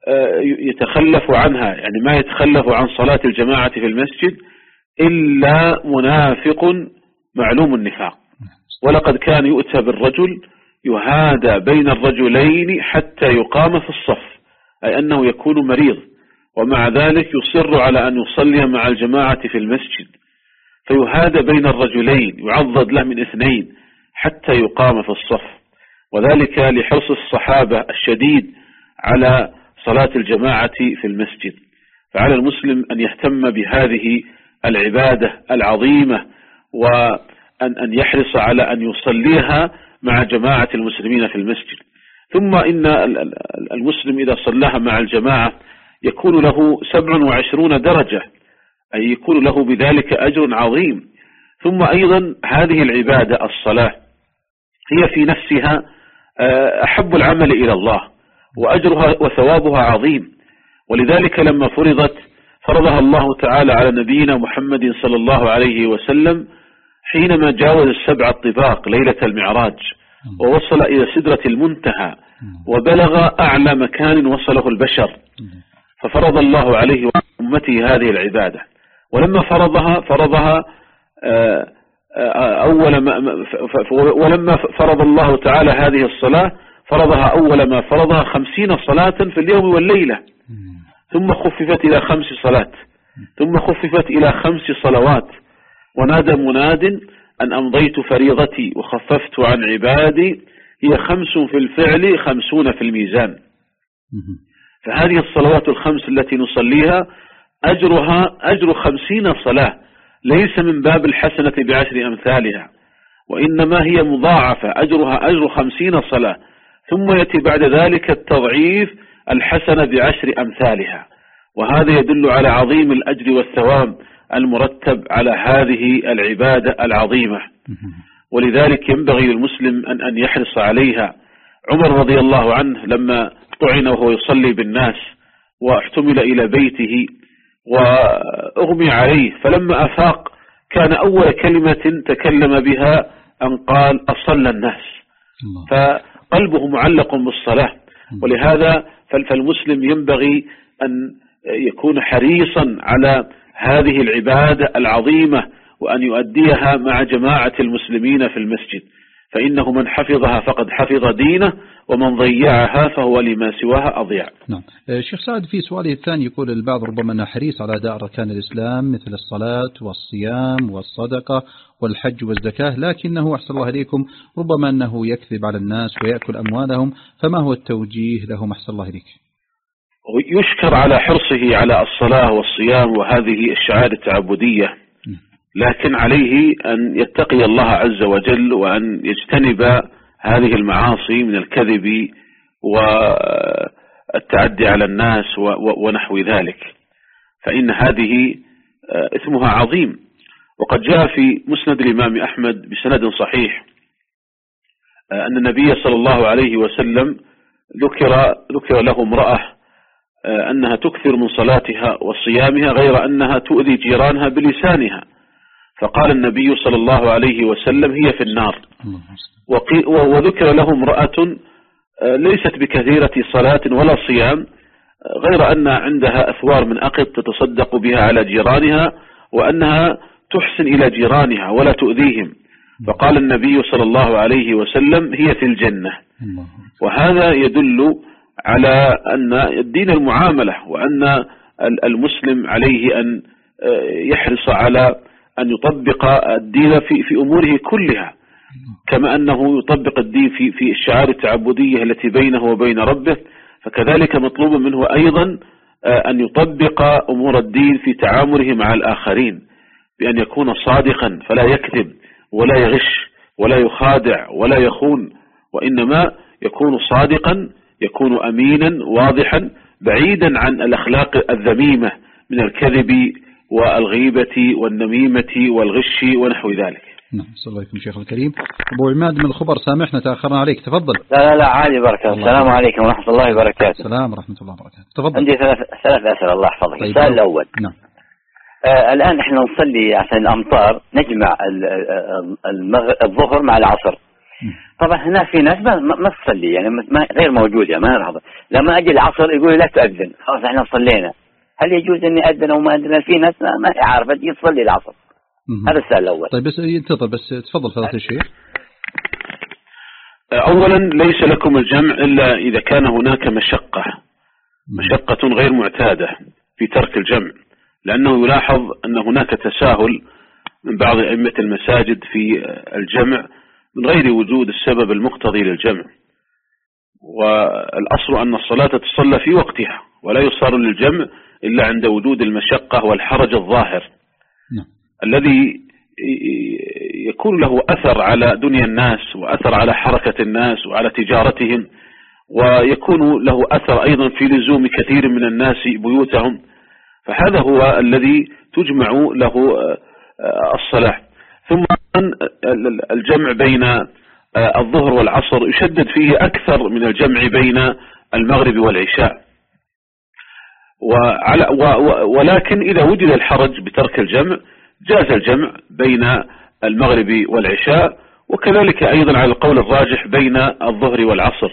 يتخلف عنها، يعني ما يتخلف عن صلاة الجماعة في المسجد إلا منافق معلوم النفاق. ولقد كان يؤتى بالرجل يهادى بين الرجلين حتى يقام في الصف، أي أنه يكون مريض ومع ذلك يصر على أن يصلي مع الجماعة في المسجد، فيهادى بين الرجلين يعضد له من اثنين حتى يقام في الصف، وذلك لحرص الصحابة الشديد على صلاة الجماعة في المسجد. فعلى المسلم أن يهتم بهذه العبادة العظيمة، وأن أن يحرص على أن يصليها مع جماعة المسلمين في المسجد. ثم إن المسلم إذا صلاها مع الجماعة يكون له سبع وعشرون درجة، أي يكون له بذلك أجر عظيم. ثم أيضا هذه العبادة الصلاة هي في نفسها أحب العمل إلى الله، وأجرها وثوابها عظيم. ولذلك لما فرضت فرضها الله تعالى على نبينا محمد صلى الله عليه وسلم حينما جاوز السبع الطباق ليلة المعراج ووصل إلى سدرة المنتهى وبلغ أعلى مكان وصله البشر، ففرض الله عليه وأمته هذه العبادة. ولما فرضها فرضها أول ما ولما فرض الله تعالى هذه الصلاة فرضها أول ما فرضها خمسين صلاة في اليوم والليلة، ثم خففت إلى خمس صلاة، ثم خففت إلى خمس صلوات. ونادى مناد أن أمضيت فريضتي وخففت عن عبادي، هي خمس في الفعل خمسون في الميزان. فهذه الصلوات الخمس التي نصليها أجرها أجر خمسين صلاة، ليس من باب الحسنة بعشر أمثالها، وإنما هي مضاعفة، أجرها أجر خمسين صلاة، ثم يأتي بعد ذلك التضعيف الحسنة بعشر أمثالها. وهذا يدل على عظيم الأجر والثواب المرتب على هذه العبادة العظيمة. ولذلك ينبغي للمسلم أن أن يحرص عليها، عمر رضي الله عنه لما طعن وهو يصلي بالناس واحتمل إلى بيته وأغمي عليه، فلما أفاق كان أول كلمة تكلم بها أن قال أصلى الناس، فقلبه معلق بالصلاة. ولهذا فالمسلم ينبغي أن يكون حريصا على هذه العبادة العظيمة وأن يؤديها مع جماعة المسلمين في المسجد، فإنه من حفظها فقد حفظ دينه، ومن ضيعها فهو لما سواها أضيع. نعم. شيخ سعد في سؤاله الثاني يقول البعض ربما أنه حريص على أداء أركان الإسلام مثل الصلاة والصيام والصدقة والحج والزكاة، لكنه أحسن الله إليكم ربما أنه يكذب على الناس ويأكل أموالهم، فما هو التوجيه لهم أحسن الله إليك؟ يشكر على حرصه على الصلاة والصيام وهذه الشعائر التعبدية، لكن عليه أن يتقي الله عز وجل وأن يجتنب هذه المعاصي من الكذب والتعدي على الناس ونحو ذلك، فإن هذه إثمها عظيم. وقد جاء في مسند الإمام أحمد بسند صحيح أن النبي صلى الله عليه وسلم ذكر, ذكر له امرأة أنها تكثر من صلاتها وصيامها غير أنها تؤذي جيرانها بلسانها، فقال النبي صلى الله عليه وسلم هي في النار. وذكر له امرأة ليست بكثيرة صلاة ولا صيام غير أن عندها أثوار من أقط تتصدق بها على جيرانها، وأنها تحسن إلى جيرانها ولا تؤذيهم، فقال النبي صلى الله عليه وسلم هي في الجنة. وهذا يدل على أن الدين المعاملة، وأن المسلم عليه أن يحرص على أن يطبق الدين في في أموره كلها، كما أنه يطبق الدين في في الشعائر التعبدية التي بينه وبين ربه، فكذلك مطلوب منه أيضا أن يطبق أمور الدين في تعامله مع الآخرين، بأن يكون صادقا فلا يكذب ولا يغش ولا يخادع ولا يخون، وإنما يكون صادقا، يكون أمينا واضحا بعيدا عن الأخلاق الذميمة من الكذب والغيبة والنميمة والغش ونحو ذلك. نعم. صلى الله عليكم شيخ الكريم. أبو عماد من الخبر سامحنا تأخرنا عليك، تفضل. لا لا لا عادي بركة. السلام عليكم ورحمة الله وبركاته. السلام ورحمة الله وبركاته. تفضل. عندي ثلاث ثلاث أسئلة الله يحفظك. طيب. السؤال الأول. نعم. آه الآن احنا نصلي عشان الأمطار نجمع الظهر مع العصر. طبعا هنا في ناس ما ما تصلي يعني ما غير موجودة ما نرحض، لما أجي العصر يقول لا تؤذن، خلاص احنا صلينا، هل يجوز اني أذن او ما أذن؟ في ناس ما عارفة تجي تصلي العصر. هذا السؤال الأول. طيب بس ينتظر بس تفضل فضيلة الشيخ. أولا ليس لكم الجمع إلا إذا كان هناك مشقة مشقة غير معتادة في ترك الجمع، لأنه يلاحظ أن هناك تساهل من بعض أئمة المساجد في الجمع من غير وجود السبب المقتضي للجمع، والأصل أن الصلاة تصلى في وقتها ولا يصار للجمع إلا عند وجود المشقة والحرج الظاهر نعم. الذي يكون له أثر على دنيا الناس وأثر على حركة الناس وعلى تجارتهم، ويكون له أثر أيضا في لزوم كثير من الناس بيوتهم، فهذا هو الذي تجمع له الصلاة. ثم الجمع بين الظهر والعصر يشدد فيه أكثر من الجمع بين المغرب والعشاء، وعلى ولكن إذا وجد الحرج بترك الجمع جاز الجمع بين المغرب والعشاء، وكذلك أيضا على القول الراجح بين الظهر والعصر.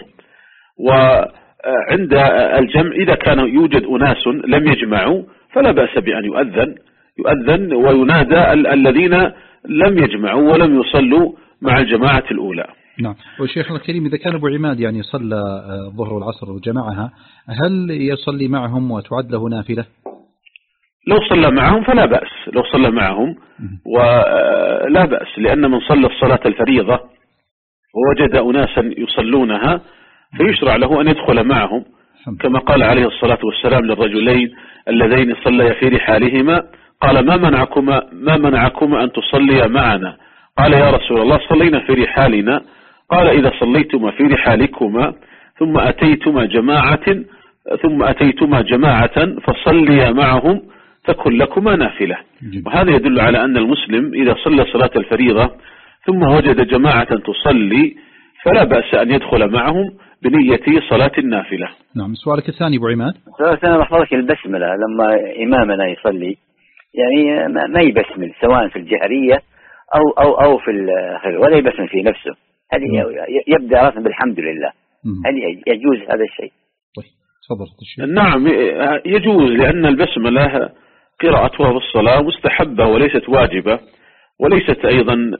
وعند الجمع إذا كان يوجد أناس لم يجمعوا فلا بأس بأن يؤذن يؤذن وينادى الذين لم يجمعوا ولم يصلوا مع الجماعة الأولى. نعم. والشيخ الكريم إذا كان أبو عماد يعني صلى الظهر والعصر وجمعها، هل يصلي معهم وتعد له نافلة؟ لو صلى معهم فلا بأس، لو صلى معهم ولا بأس، لأن من صلى الصلاة الفريضة ووجد أناسا يصلونها فيشرع له أن يدخل معهم، كما قال عليه الصلاة والسلام للرجلين اللذين صليا في رحالهما قال ما منعكما ما منعكما أن تصليا معنا؟ قال يا رسول الله صلينا في رحالنا. قال إذا صليتما في رحالكما ثم أتيتما جماعة ثم أتيتما جماعة فصليا معهم تكن لكما نافلة. وهذا يدل على أن المسلم إذا صلى صلاة الفريضة ثم وجد جماعة تصلي فلا بأس أن يدخل معهم، بنية صلاة النافلة. نعم. سؤالك الثاني أبو عماد. سؤال الثاني بحفظك البسملة لما إمامنا يصلي يعني ما يبسمل سواء في الجهرية أو أو أو في الآخر ولا يبسمل في نفسه. هذه يبدأ رسم بالحمد لله. هل يجوز هذا الشيء؟ طيب تفضل الشيخ. نعم يجوز، لأن البسملة قراءتها في الصلاة مستحبة وليست واجبة، وليست أيضا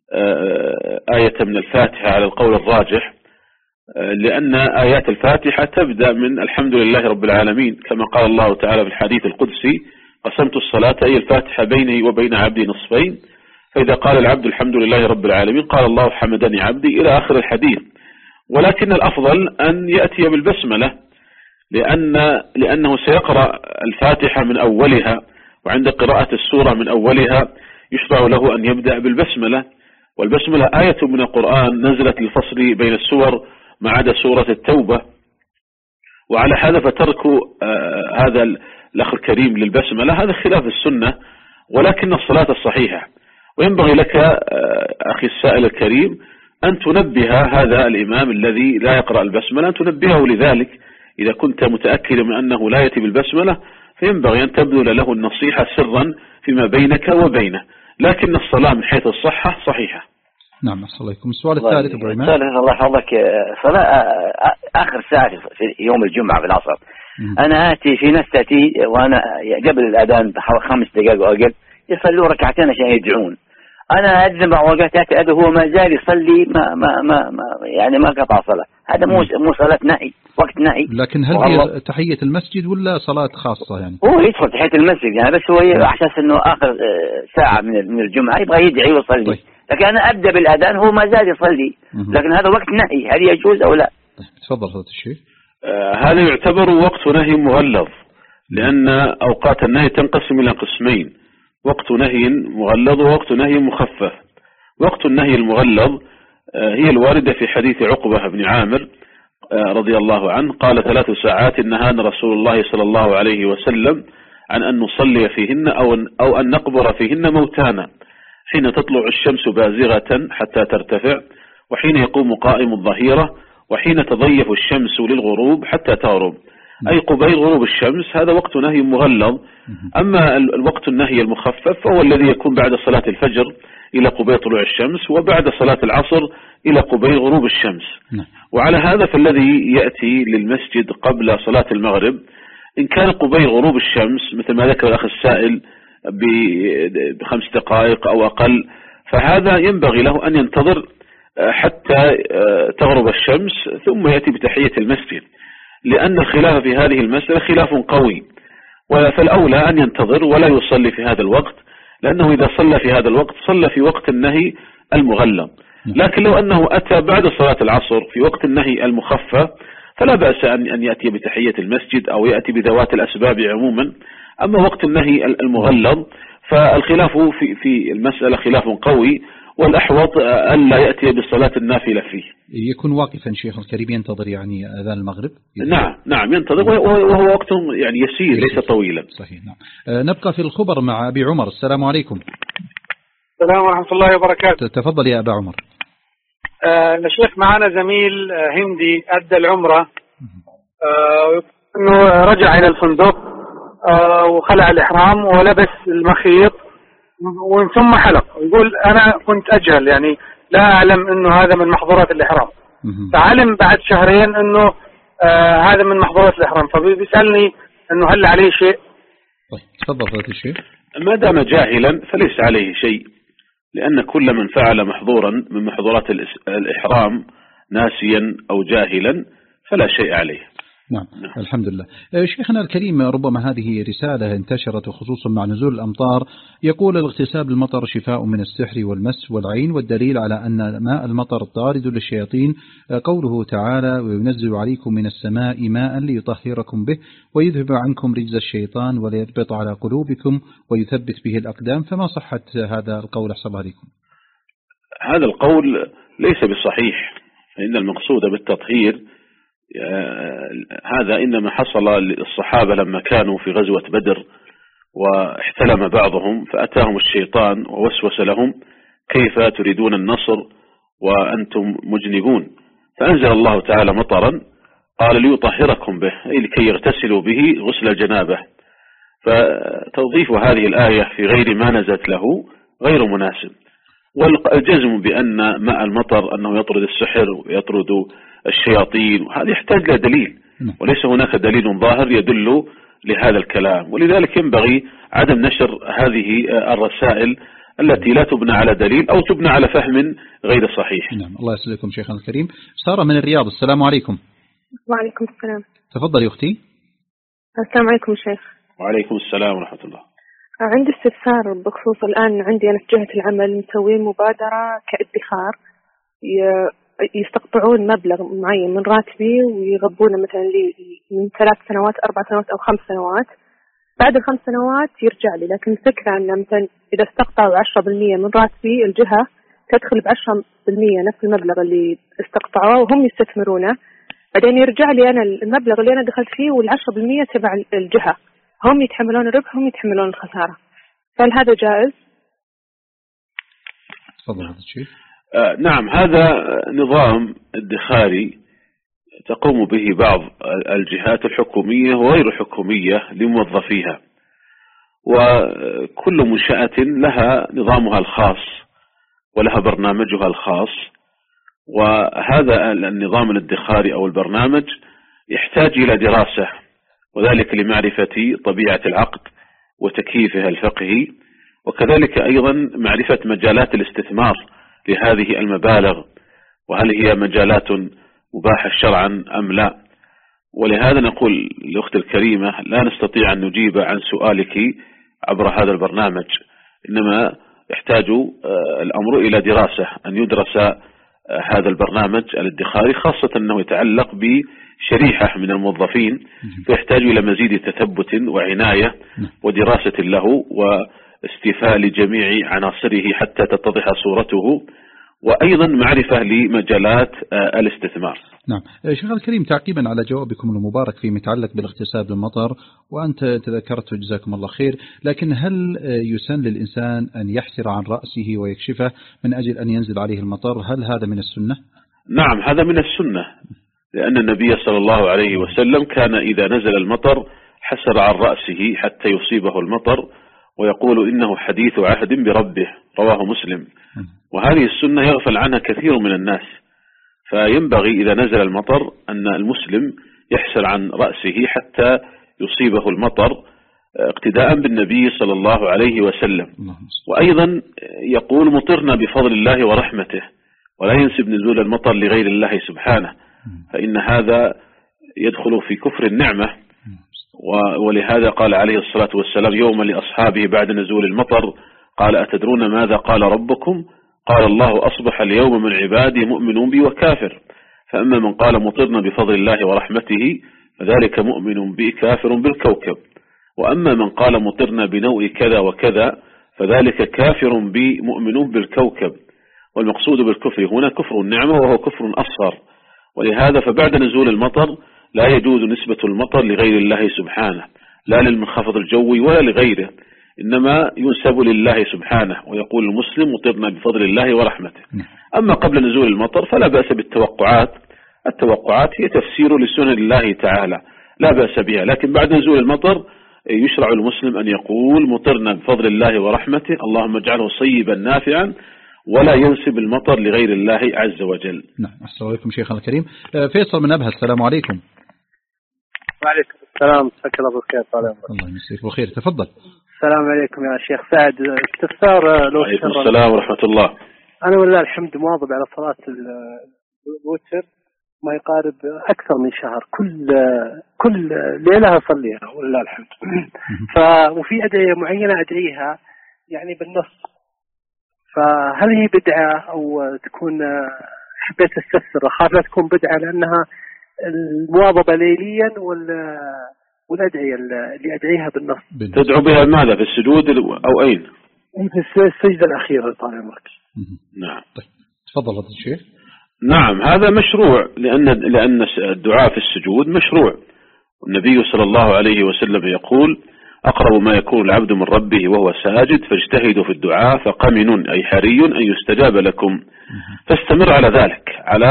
آية من الفاتحة على القول الراجح، لأن آيات الفاتحة تبدأ من الحمد لله رب العالمين، كما قال الله تعالى في الحديث القدسي: قسمت الصلاة أي الفاتحة بيني وبين عبدي نصفين، فإذا قال العبد الحمد لله رب العالمين قال الله حمدني عبدي، إلى آخر الحديث. ولكن الأفضل أن يأتي بالبسملة، لأن لأنه سيقرأ الفاتحة من أولها، وعند قراءة السورة من أولها يشرع له أن يبدأ بالبسملة. والبسملة آية من القرآن نزلت للفصل بين السور ما عدا سورة التوبة، وعلى هذا فترك آه هذا الأخ الكريم للبسملة هذا خلاف السنة، ولكن الصلاة الصحيحة. وينبغي لك آه أخي السائل الكريم أن تنبه هذا الإمام الذي لا يقرأ البسملة، أن تنبهه لذلك. إذا كنت متأكدا من أنه لا يأتي بالبسملة فينبغي أن تبذل له النصيحة سرا فيما بينك وبينه، لكن الصلاة من حيث الصحة صحيحة. نعم. أصل عليكم. السؤال الثالث أبو عماد. الثالث الله يحفظك، صلاة آخر ساعة في يوم الجمعة في العصر. أنا آتي في ناس تأتي وأنا قبل الأذان بحوالي خمس دقائق وأقل يصلوا ركعتين عشان يدعون. أنا أجمع وقت أتى هو ما زال يصلي ما ما ما, ما يعني ما قطع صلاة. هذا مو مو صلاة نهي، وقت نهي. لكن هل هي تحية المسجد ولا صلاة خاصة يعني؟ هو يدخل تحية المسجد يعني، بس هو أحساس إنه آخر ساعة من من الجمعة يبغى يدعي ويصلي. طيب. لكن أنا أبدأ بالأذان هو ما زال يصلي، لكن هذا وقت نهي، هل يجوز أو لا؟ طيب تفضل فضيلة الشيخ. آه هذا يعتبر وقت نهي مغلظ، لأن أوقات النهي تنقسم إلى قسمين: وقت نهي مغلظ ووقت نهي مخفف. وقت النهي المغلظ آه هي الواردة في حديث عقبة بن عامر آه رضي الله عنه قال: ثلاث ساعات نهانا رسول الله صلى الله عليه وسلم عن أن نصلي فيهن أو أو أن نقبر فيهن موتانا، حين تطلع الشمس بازغة حتى ترتفع، وحين يقوم قائم الظهيرة، وحين تضيف الشمس للغروب حتى تغرب، أي قبيل غروب الشمس. هذا وقت نهي مغلظ. أما الوقت النهي المخفف فهو الذي يكون بعد صلاة الفجر إلى قبيل طلوع الشمس، وبعد صلاة العصر إلى قبيل غروب الشمس. وعلى هذا فالذي يأتي للمسجد قبل صلاة المغرب إن كان قبيل غروب الشمس مثل ما ذكر الأخ السائل بخمس دقائق أو أقل، فهذا ينبغي له أن ينتظر حتى تغرب الشمس ثم يأتي بتحية المسجد، لأن الخلاف في هذه المسألة خلاف قوي. فالأولى أن ينتظر ولا يصلي في هذا الوقت، لأنه إذا صلى في هذا الوقت صلى في وقت النهي المغلظ. لكن لو أنه أتى بعد صلاة العصر في وقت النهي المخفف فلا بأس أن يأتي بتحية المسجد أو يأتي بذوات الأسباب عموما. أما وقت النهي المغلظ فالخلاف في في المسألة خلاف قوي، والأحوط ألا يأتي بالصلاة النافلة فيه. يكون واقفا شيخ الكريم ينتظر يعني أذان المغرب؟ نعم نعم ينتظر، وهو وقت يعني يسير ليس طويلا. صحيح. نعم. نبقى في الخبر مع أبي عمر. السلام عليكم. السلام ورحمة الله وبركاته. تفضل يا أبا عمر. آه الشيخ معنا زميل هندي أدى العمرة، آه أنه رجع إلى الفندق آه وخلع الإحرام ولبس المخيط ومن ثم حلق. يقول أنا كنت أجهل يعني لا أعلم أنه هذا من محظورات الإحرام، فعلم بعد شهرين أنه آه هذا من محظورات الإحرام، فبيسألني أنه هل عليه شيء؟ طيب تفضل فضيلة الشيخ. ما دام جاهلا فليس عليه شيء، لأن كل من فعل محظورا من محظورات الإحرام ناسيا أو جاهلا فلا شيء عليه. نعم. نعم الحمد لله. شيخنا الكريم، ربما هذه رسالة انتشرت خصوصا مع نزول الأمطار، يقول: الاغتسال بالمطر شفاء من السحر والمس والعين، والدليل على أن ماء المطر طارد للشياطين قوله تعالى: وينزل عليكم من السماء ماء ليطهركم به ويذهب عنكم رجز الشيطان وليربط على قلوبكم ويثبت به الأقدام. فما صحة هذا القول أحسن عليكم؟ هذا القول ليس بصحيح، فإن المقصود بالتطهير هذا إنما حصل للصحابة لما كانوا في غزوة بدر واحتلم بعضهم فأتاهم الشيطان ووسوس لهم: كيف تريدون النصر وأنتم مجنبون؟ فأنزل الله تعالى مطرا قال ليطهركم به، أي لكي يغتسلوا به غسل الجنابة. فتوظيف هذه الآية في غير ما نزلت له غير مناسب. والجزم بأن ماء المطر أنه يطرد السحر ويطرد الشياطين، وهذا يحتاج إلى دليل، وليس هناك دليل ظاهر يدل لهذا الكلام. ولذلك ينبغي عدم نشر هذه الرسائل التي لا تبنى على دليل أو تبنى على فهم غير صحيح. نعم. الله يسلمكم شيخنا الكريم. سارة من الرياض، السلام عليكم. وعليكم السلام. تفضلي أختي. السلام عليكم شيخ. وعليكم السلام ورحمة الله. عندي استفسار بخصوص الآن عندي أنا في جهة العمل مسوين مبادرة كادخار، يستقطعون مبلغ معين من راتبي ويغبونه مثلا لي من ثلاث سنوات أربع سنوات أو خمس سنوات. بعد الخمس سنوات يرجع لي، لكن الفكرة أن مثلا إذا استقطعوا عشرة بالمية من راتبي الجهة تدخل بعشرة بالمية نفس المبلغ اللي استقطعوه وهم يستثمرونه، بعدين يرجع لي أنا المبلغ اللي أنا دخلت فيه والعشرة بالمية تبع الجهة، هم يتحملون الربح هم يتحملون الخسارة. فهل هذا جائز؟ تفضل هذا الشيء. آه نعم، هذا نظام ادخاري تقوم به بعض الجهات الحكومية وغير الحكومية لموظفيها، وكل منشأة لها نظامها الخاص ولها برنامجها الخاص، وهذا النظام الادخاري أو البرنامج يحتاج إلى دراسة، وذلك لمعرفة طبيعة العقد وتكييفها الفقهي، وكذلك أيضا معرفة مجالات الاستثمار لهذه المبالغ، وهل هي مجالات مباحة شرعا أم لا. ولهذا نقول لأخت الكريمة لا نستطيع أن نجيب عن سؤالك عبر هذا البرنامج، إنما يحتاج الأمر إلى دراسة، أن يدرس هذا البرنامج الادخاري، خاصة أنه يتعلق بشريحة من الموظفين، فيحتاج إلى مزيد تثبت وعناية ودراسة له واستيفاء لجميع عناصره حتى تتضح صورته، وأيضا معرفة لمجالات الاستثمار. نعم. شيخ الكريم، تعقيبا على جوابكم المبارك فيما يتعلق بالاغتسال بالمطر، وأنت تذكرت جزاكم الله خير، لكن هل يسن للإنسان أن يحسر عن رأسه ويكشفه من أجل أن ينزل عليه المطر؟ هل هذا من السنة؟ نعم، هذا من السنة، لأن النبي صلى الله عليه وسلم كان إذا نزل المطر حسر عن رأسه حتى يصيبه المطر، ويقول إنه حديث عهد بربه، رواه مسلم. وهذه السنة يغفل عنها كثير من الناس، فينبغي إذا نزل المطر أن المسلم يحسر عن رأسه حتى يصيبه المطر اقتداء بالنبي صلى الله عليه وسلم. وأيضا يقول مطرنا بفضل الله ورحمته، ولا ينسب نزول المطر لغير الله سبحانه، فإن هذا يدخل في كفر النعمة. ولهذا قال عليه الصلاة والسلام يوم لأصحابه بعد نزول المطر قال أتدرون ماذا قال ربكم؟ قال الله أصبح اليوم من عبادي مؤمن بي وكافر. فأما من قال مطرنا بفضل الله ورحمته فذلك مؤمن بي كافر بالكوكب، وأما من قال مطرنا بنوء كذا وكذا فذلك كافر بي مؤمن بالكوكب. والمقصود بالكفر هنا كفر النعمة، وهو كفر أصغر. ولهذا فبعد نزول المطر لا يجوز نسبة المطر لغير الله سبحانه، لا للمنخفض الجوي ولا لغيره، إنما ينسب لله سبحانه، ويقول المسلم مطرنا بفضل الله ورحمته. أما قبل نزول المطر فلا بأس بالتوقعات، التوقعات هي تفسير لسنن الله تعالى لا بأس بها، لكن بعد نزول المطر يشرع المسلم أن يقول مطرنا بفضل الله ورحمته اللهم اجعله صيبا نافعا، ولا ينسب المطر لغير الله عز وجل. نعم. السلام عليكم شيخنا الكريم. فيصل من أبها، السلام عليكم. وعليكم السلام، مساك الله بالخير. الله يمسيك بالخير، تفضل. السلام عليكم يا شيخ سعد. استفسار لو عليكم السلام ورحمة الله. أنا والله الحمد مواظب على صلاة الوتر ما يقارب أكثر من شهر، كل كل ليلة أصليها والله الحمد. ف وفي أدعية معينة أدعيها يعني بالنص، فهل هي بدعة أو تكون حبيت استفسر، أخاف لا تكون بدعة لأنها المواظبة ليليا ولا والأدعية اللي أدعيها بالنص. تدعو بها ماذا، في السجود أو أين؟ في السجدة الأخيرة طال عمرك. نعم. طيب تفضل هذا الشيخ. نعم، هذا مشروع، لأن لأن الدعاء في السجود مشروع. النبي صلى الله عليه وسلم يقول أقرب ما يكون العبد من ربه وهو ساجد فاجتهدوا في الدعاء فقمن أي حري أن يستجاب لكم. فاستمر على ذلك، على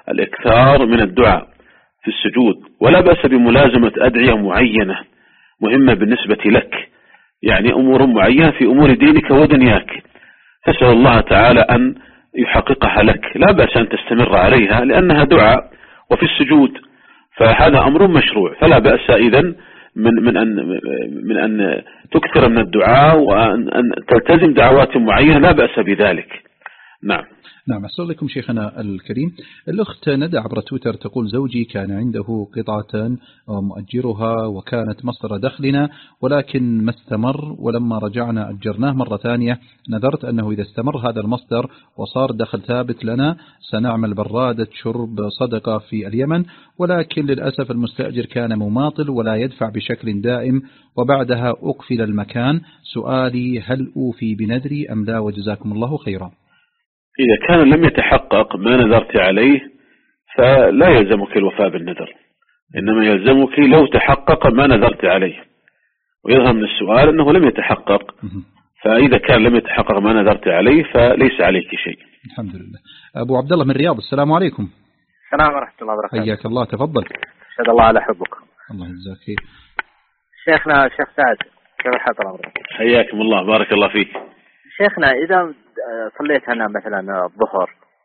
الإكثار من الدعاء في السجود، ولا بأس بملازمة أدعية معينة مهمة بالنسبة لك، يعني أمور معينة في أمور دينك ودنياك تسأل الله تعالى أن يحققها لك، لا بأس أن تستمر عليها لأنها دعاء وفي السجود، فهذا أمر مشروع، فلا بأس إذن من من أن من أن تكثر من الدعاء وأن أن تلتزم دعوات معينة، لا بأس بذلك. نعم. نعم. أحسن لكم شيخنا الكريم. الأخت ندى عبر تويتر تقول: زوجي كان عنده قطعة مؤجرها وكانت مصدر دخلنا، ولكن ما استمر، ولما رجعنا أجرناه مرة ثانية. نذرت أنه إذا استمر هذا المصدر وصار دخل ثابت لنا سنعمل برادة شرب صدقة في اليمن، ولكن للأسف المستأجر كان مماطل ولا يدفع بشكل دائم، وبعدها أقفل المكان. سؤالي: هل أوفي بنذري أم لا؟ وجزاكم الله خيرا. إذا كان لم يتحقق ما نذرت عليه فلا يلزمك الوفاء بالنذر، إنما يلزمك لو تحقق ما نذرت عليه، ويظهر من السؤال أنه لم يتحقق، فإذا كان لم يتحقق ما نذرت عليه فليس عليك شيء. الحمد لله. أبو عبد الله من الرياض، السلام عليكم. السلام ورحمة الله وبركاته. حياك الله، تفضل. أشهد الله على حبك. الله يجزاك خير. شيخنا الشيخ سعد، كيف حال حضرتك؟ حياكم الله، بارك الله فيك. شيخنا إذا صليت أنا مثلا الظهر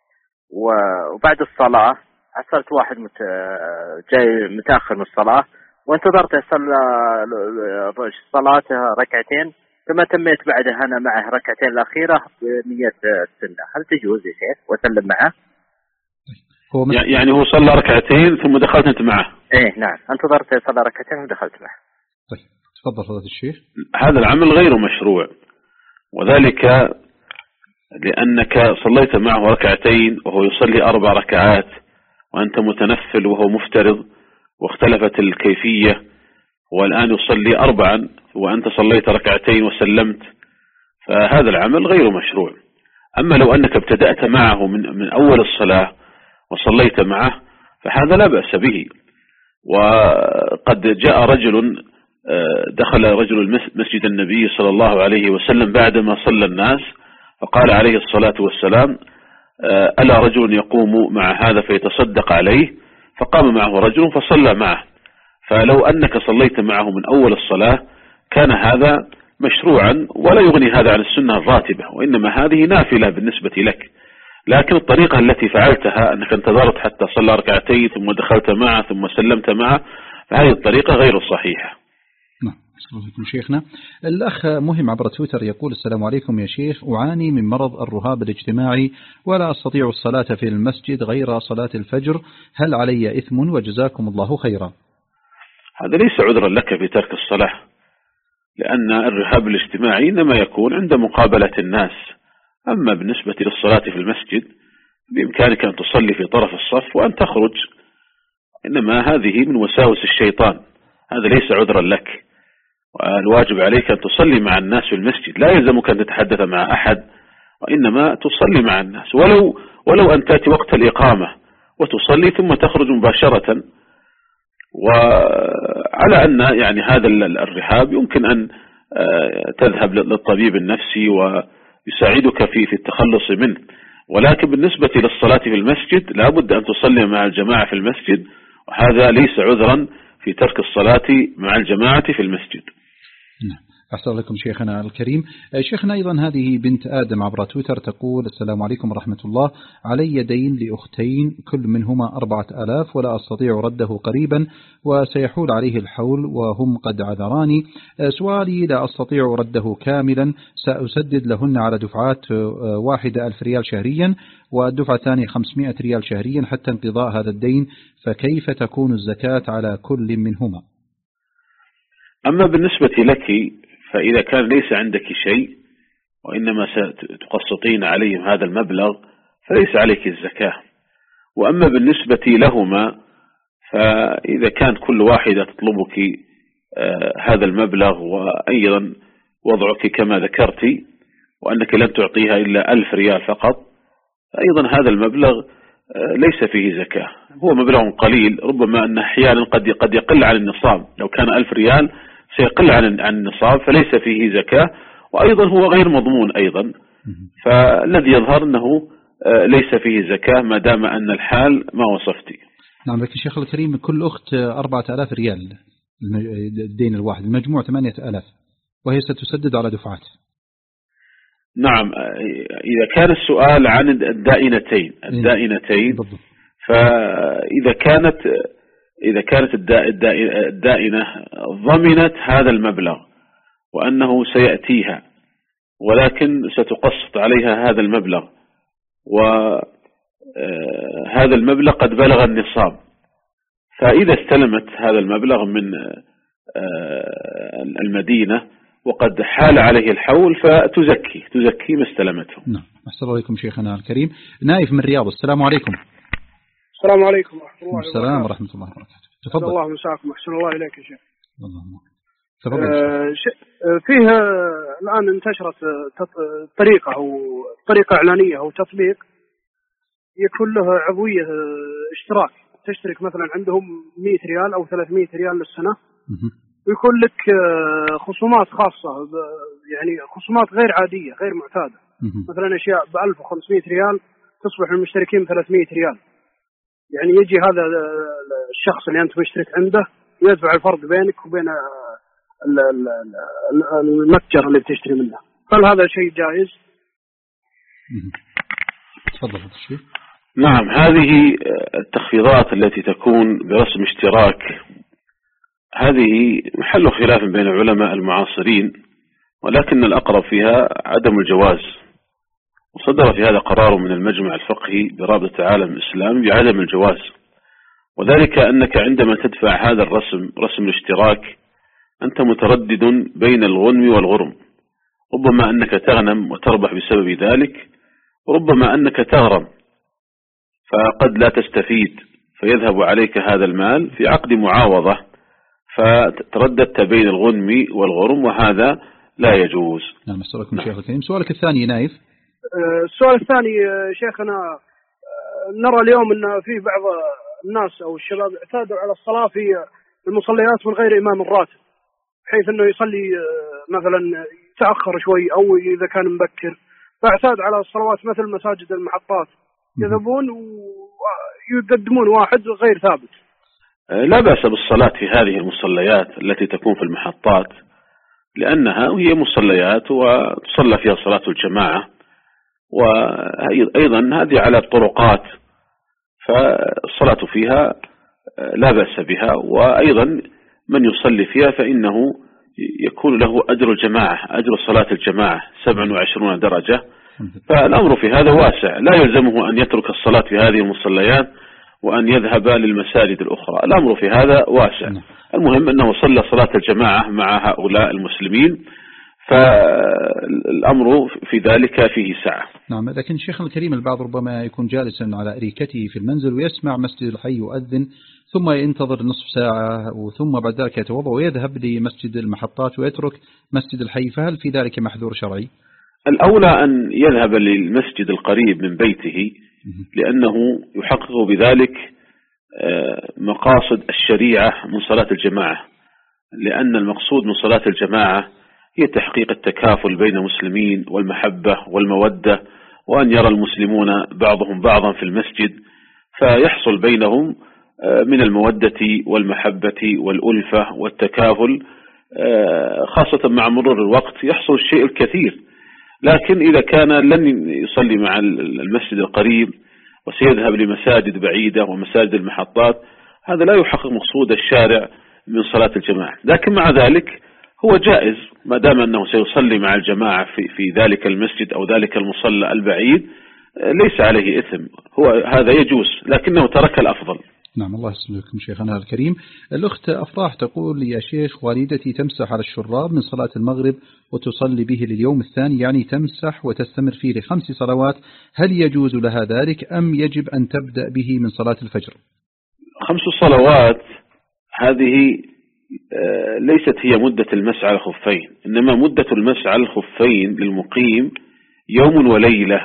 وبعد الصلاة عصرت واحد مت... جاي متأخر من الصلاة وانتظرت يصلى صلاته ركعتين، ثم تميت بعدها أنا معه ركعتين الأخيرة بنية السنة، هل تجوز يا شيخ وسلم معه؟ هو مت... يعني هو صلى ركعتين ثم دخلت أنت معه؟ إيه نعم، انتظرت يصلى ركعتين ودخلت معه. طيب تفضل فضيلة الشيخ. هذا العمل غير مشروع، وذلك لأنك صليت معه ركعتين وهو يصلي أربع ركعات وأنت متنفل وهو مفترض، واختلفت الكيفية، والآن يصلي أربعا وأنت صليت ركعتين وسلمت، فهذا العمل غير مشروع. أما لو أنك ابتدأت معه من, من أول الصلاة وصليت معه فهذا لا بأس به. وقد جاء رجل دخل رجل مسجد النبي صلى الله عليه وسلم بعدما صلى الناس، فقال عليه الصلاة والسلام: ألا رجل يقوم مع هذا فيتصدق عليه؟ فقام معه رجل فصلى معه. فلو أنك صليت معه من أول الصلاة كان هذا مشروعا، ولا يغني هذا عن السنة الراتبة، وإنما هذه نافلة بالنسبة لك. لكن الطريقة التي فعلتها أنك انتظرت حتى صلى ركعتين ثم دخلت معه ثم سلمت معه، فهذه الطريقة غير صحيحة. عليكم شيخنا. الأخ مهم عبر تويتر يقول: السلام عليكم يا شيخ، أعاني من مرض الرهاب الاجتماعي ولا أستطيع الصلاة في المسجد غير صلاة الفجر، هل علي إثم؟ وجزاكم الله خيرا. هذا ليس عذرا لك في ترك الصلاة، لأن الرهاب الاجتماعي إنما يكون عند مقابلة الناس. أما بالنسبة للصلاة في المسجد بإمكانك أن تصلي في طرف الصف وأن تخرج، إنما هذه من وساوس الشيطان، هذا ليس عذرا لك. والواجب عليك أن تصلي مع الناس في المسجد، لا يلزمك أن تتحدث مع أحد، وإنما تصلي مع الناس، ولو ولو أن تأتي وقت الإقامة وتصلي ثم تخرج مباشرة. وعلى أن يعني هذا الرهاب يمكن أن تذهب للطبيب النفسي ويساعدك في في التخلص منه، ولكن بالنسبة للصلاة في المسجد لا بد أن تصلي مع الجماعة في المسجد، وهذا ليس عذرا في ترك الصلاة مع الجماعة في المسجد. أحسن لكم شيخنا الكريم. شيخنا أيضا هذه بنت آدم عبر تويتر تقول: السلام عليكم ورحمة الله، علي دين لأختين كل منهما أربعة آلاف ولا أستطيع رده قريبا وسيحول عليه الحول وهم قد عذراني. سؤالي: لا أستطيع رده كاملا، سأسدد لهن على دفعات واحدة ألف ريال شهريا والدفعة الثانية خمسمائة ريال شهريا حتى انقضاء هذا الدين، فكيف تكون الزكاة على كل منهما؟ أما بالنسبة لك فإذا كان ليس عندك شيء وإنما ستقسطين عليهم هذا المبلغ فليس عليك الزكاة. وأما بالنسبة لهما فإذا كان كل واحدة تطلبك آه هذا المبلغ، وأيضا وضعك كما ذكرت وأنك لن تعطيها إلا ألف ريال فقط، أيضا هذا المبلغ آه ليس فيه زكاة، هو مبلغ قليل، ربما أن أحيانا قد قد يقل عن النصاب، لو كان ألف ريال سيقل عن عن النصاب فليس فيه زكاة، وأيضا هو غير مضمون أيضا. فالذي يظهر أنه ليس فيه زكاة ما دام أن الحال ما وصفتي. نعم. لكن شيخ الكريم كل أخت أربعة آلاف ريال الدين الواحد، المجموع ثمانية آلاف، وهي ستسدد على دفعات. نعم. إذا كان السؤال عن الدائنتين الدائنتين فإذا كانت إذا كانت الدائنة ضمنت هذا المبلغ وأنه سيأتيها ولكن ستقسط عليها هذا المبلغ، وهذا المبلغ قد بلغ النصاب، فإذا استلمت هذا المبلغ من المدينة وقد حال عليه الحول فتزكي تزكي ما استلمته. نعم. أحسن الله عليكم شيخنا الكريم. نايف من الرياض، السلام عليكم. السلام عليكم ورحمة الله وبركاته. السلام ورحمة الله وبركاته. تفضل. الله مساكم. أحسن الله إليك يا شيخ. اللهم تفضل. آه فيه الآن انتشرت طريقة أو طريقة إعلانية أو تطبيق يكون له عضوية اشتراك، تشترك مثلا عندهم مئة ريال أو ثلاثمئة ريال للسنة، ويكون لك خصومات خاصة، يعني خصومات غير عادية غير معتادة، مثلا أشياء بألف وخمسمئة ريال تصبح المشتركين ثلاثمئة ريال. يعني يجي هذا الشخص اللي أنت مشترك عنده ويدفع الفرق بينك وبين المتجر اللي بتشتري منه. هل هذا شيء جائز؟ تفضل الشيخ. نعم. هذه التخفيضات التي تكون برسم اشتراك هذه محل خلاف بين العلماء المعاصرين، ولكن الأقرب فيها عدم الجواز، وصدر في هذا قرار من المجمع الفقهي برابطة العالم الإسلامي بعدم الجواز، وذلك أنك عندما تدفع هذا الرسم رسم الاشتراك أنت متردد بين الغنم والغرم، ربما أنك تغنم وتربح بسبب ذلك، وربما أنك تغرم فقد لا تستفيد فيذهب عليك هذا المال في عقد معاوضة، فترددت بين الغنم والغرم، وهذا لا يجوز. نعم. أسألكم شيخ الكريم. سؤالك الثاني نايف. السؤال الثاني شيخنا، نرى اليوم أن في بعض الناس أو الشباب اعتادوا على الصلاة في المصليات من غير إمام راتب، بحيث أنه يصلي مثلا يتأخر شوي أو إذا كان مبكر، فاعتاد على الصلوات مثل مساجد المحطات يذهبون ويقدمون واحد غير ثابت. لا بأس بالصلاة في هذه المصليات التي تكون في المحطات، لأنها هي مصليات وتصلى فيها صلاة الجماعة، وأيضا هذه على الطرقات فالصلاة فيها لا بأس بها، وأيضا من يصلي فيها فإنه يكون له أجر الجماعة، أجر صلاة الجماعة سبع وعشرون درجة، فالأمر في هذا واسع، لا يلزمه أن يترك الصلاة في هذه المصليات وأن يذهب للمساجد الأخرى، الأمر في هذا واسع. المهم أنه صلى صلاة الجماعة مع هؤلاء المسلمين، فالأمر في ذلك فيه سعة. نعم. لكن شيخنا الكريم البعض ربما يكون جالسا على أريكته في المنزل ويسمع مسجد الحي يؤذن ثم ينتظر نصف ساعة ثم بعد ذلك يتوضأ ويذهب لمسجد المحطات ويترك مسجد الحي، فهل في ذلك محذور شرعي؟ الأولى أن يذهب للمسجد القريب من بيته، لأنه يحقق بذلك مقاصد الشريعة من صلاة الجماعة، لأن المقصود من صلاة الجماعة هي تحقيق التكافل بين المسلمين والمحبة والمودة، وأن يرى المسلمون بعضهم بعضا في المسجد فيحصل بينهم من المودة والمحبة والألفة والتكافل، خاصة مع مرور الوقت يحصل الشيء الكثير. لكن إذا كان لن يصلي مع المسجد القريب وسيذهب لمساجد بعيدة ومساجد المحطات، هذا لا يحقق مقصود الشارع من صلاة الجماعة. لكن مع ذلك هو جائز ما دام أنه سيصلي مع الجماعة في, في ذلك المسجد أو ذلك المصلى البعيد، ليس عليه إثم، هو هذا يجوز، لكنه ترك الأفضل. نعم. الله يسلمكم شيخنا الكريم. الأخت أفراح تقول يا شيخ والدتي تمسح على الشراب من صلاة المغرب وتصلي به لليوم الثاني، يعني تمسح وتستمر فيه لخمس صلوات، هل يجوز لها ذلك أم يجب أن تبدأ به من صلاة الفجر؟ خمس صلوات هذه ليست هي مدة المسح على الخفين، إنما مدة المسح على الخفين للمقيم يوم وليلة،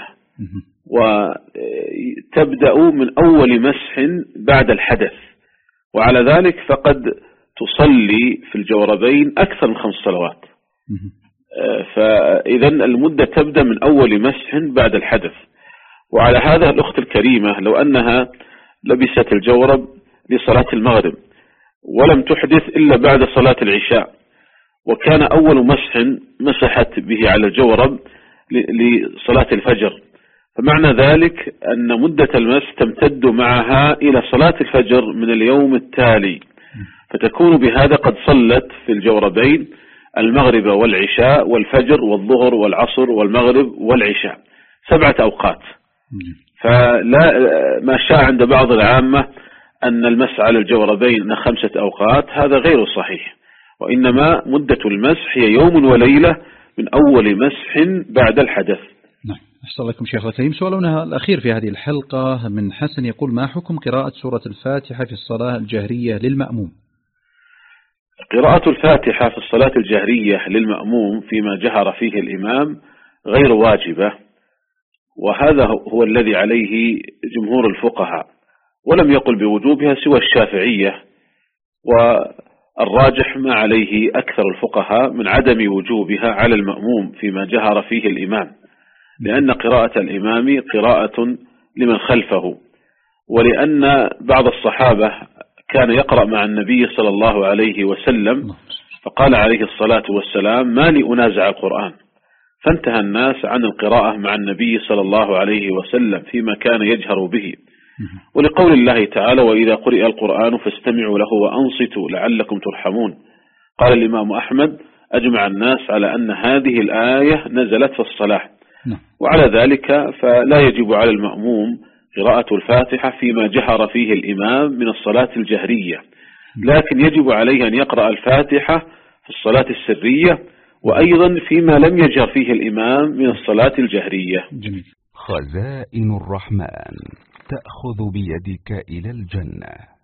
وتبدأ من أول مسح بعد الحدث، وعلى ذلك فقد تصلي في الجوربين أكثر من خمس صلوات. فإذا المدة تبدأ من أول مسح بعد الحدث، وعلى هذا الأخت الكريمة لو أنها لبست الجورب لصلاة المغرب ولم تحدث إلا بعد صلاة العشاء، وكان أول مسح مسحت به على الجورب لصلاة الفجر، فمعنى ذلك أن مدة المسح تمتد معها إلى صلاة الفجر من اليوم التالي، فتكون بهذا قد صلت في الجوربين المغرب والعشاء والفجر والظهر والعصر والمغرب والعشاء، سبعة أوقات. فلا ما شاء عند بعض العامة أن المسح على الجوربين خمسة أوقات، هذا غير صحيح، وإنما مدة المسح هي يوم وليلة من أول مسح بعد الحدث. نعم، أحسن لكم شيخ الكريم. سؤالنا الأخير في هذه الحلقة من حسن يقول: ما حكم قراءة سورة الفاتحة في الصلاة الجهرية للمأموم؟ قراءة الفاتحة في الصلاة الجهرية للمأموم فيما جهر فيه الإمام غير واجبة، وهذا هو الذي عليه جمهور الفقهاء، ولم يقل بوجوبها سوى الشافعية، والراجح ما عليه أكثر الفقهاء من عدم وجوبها على المأموم فيما جهر فيه الإمام، لأن قراءة الإمام قراءة لمن خلفه، ولأن بعض الصحابة كان يقرأ مع النبي صلى الله عليه وسلم، فقال عليه الصلاة والسلام: ما لي أنازع القرآن، فانتهى الناس عن القراءة مع النبي صلى الله عليه وسلم فيما كان يجهر به. ولقول الله تعالى: وإذا قرئ القرآن فاستمعوا له وأنصتوا لعلكم ترحمون. قال الإمام أحمد: أجمع الناس على أن هذه الآية نزلت في الصلاة، وعلى ذلك فلا يجب على المأموم قراءة الفاتحة فيما جهر فيه الإمام من الصلاة الجهرية، لكن يجب عليه أن يقرأ الفاتحة في الصلاة السرية، وأيضا فيما لم يجهر فيه الإمام من الصلاة الجهرية. جميل. خزائن الرحمن تأخذ بيدك إلى الجنة.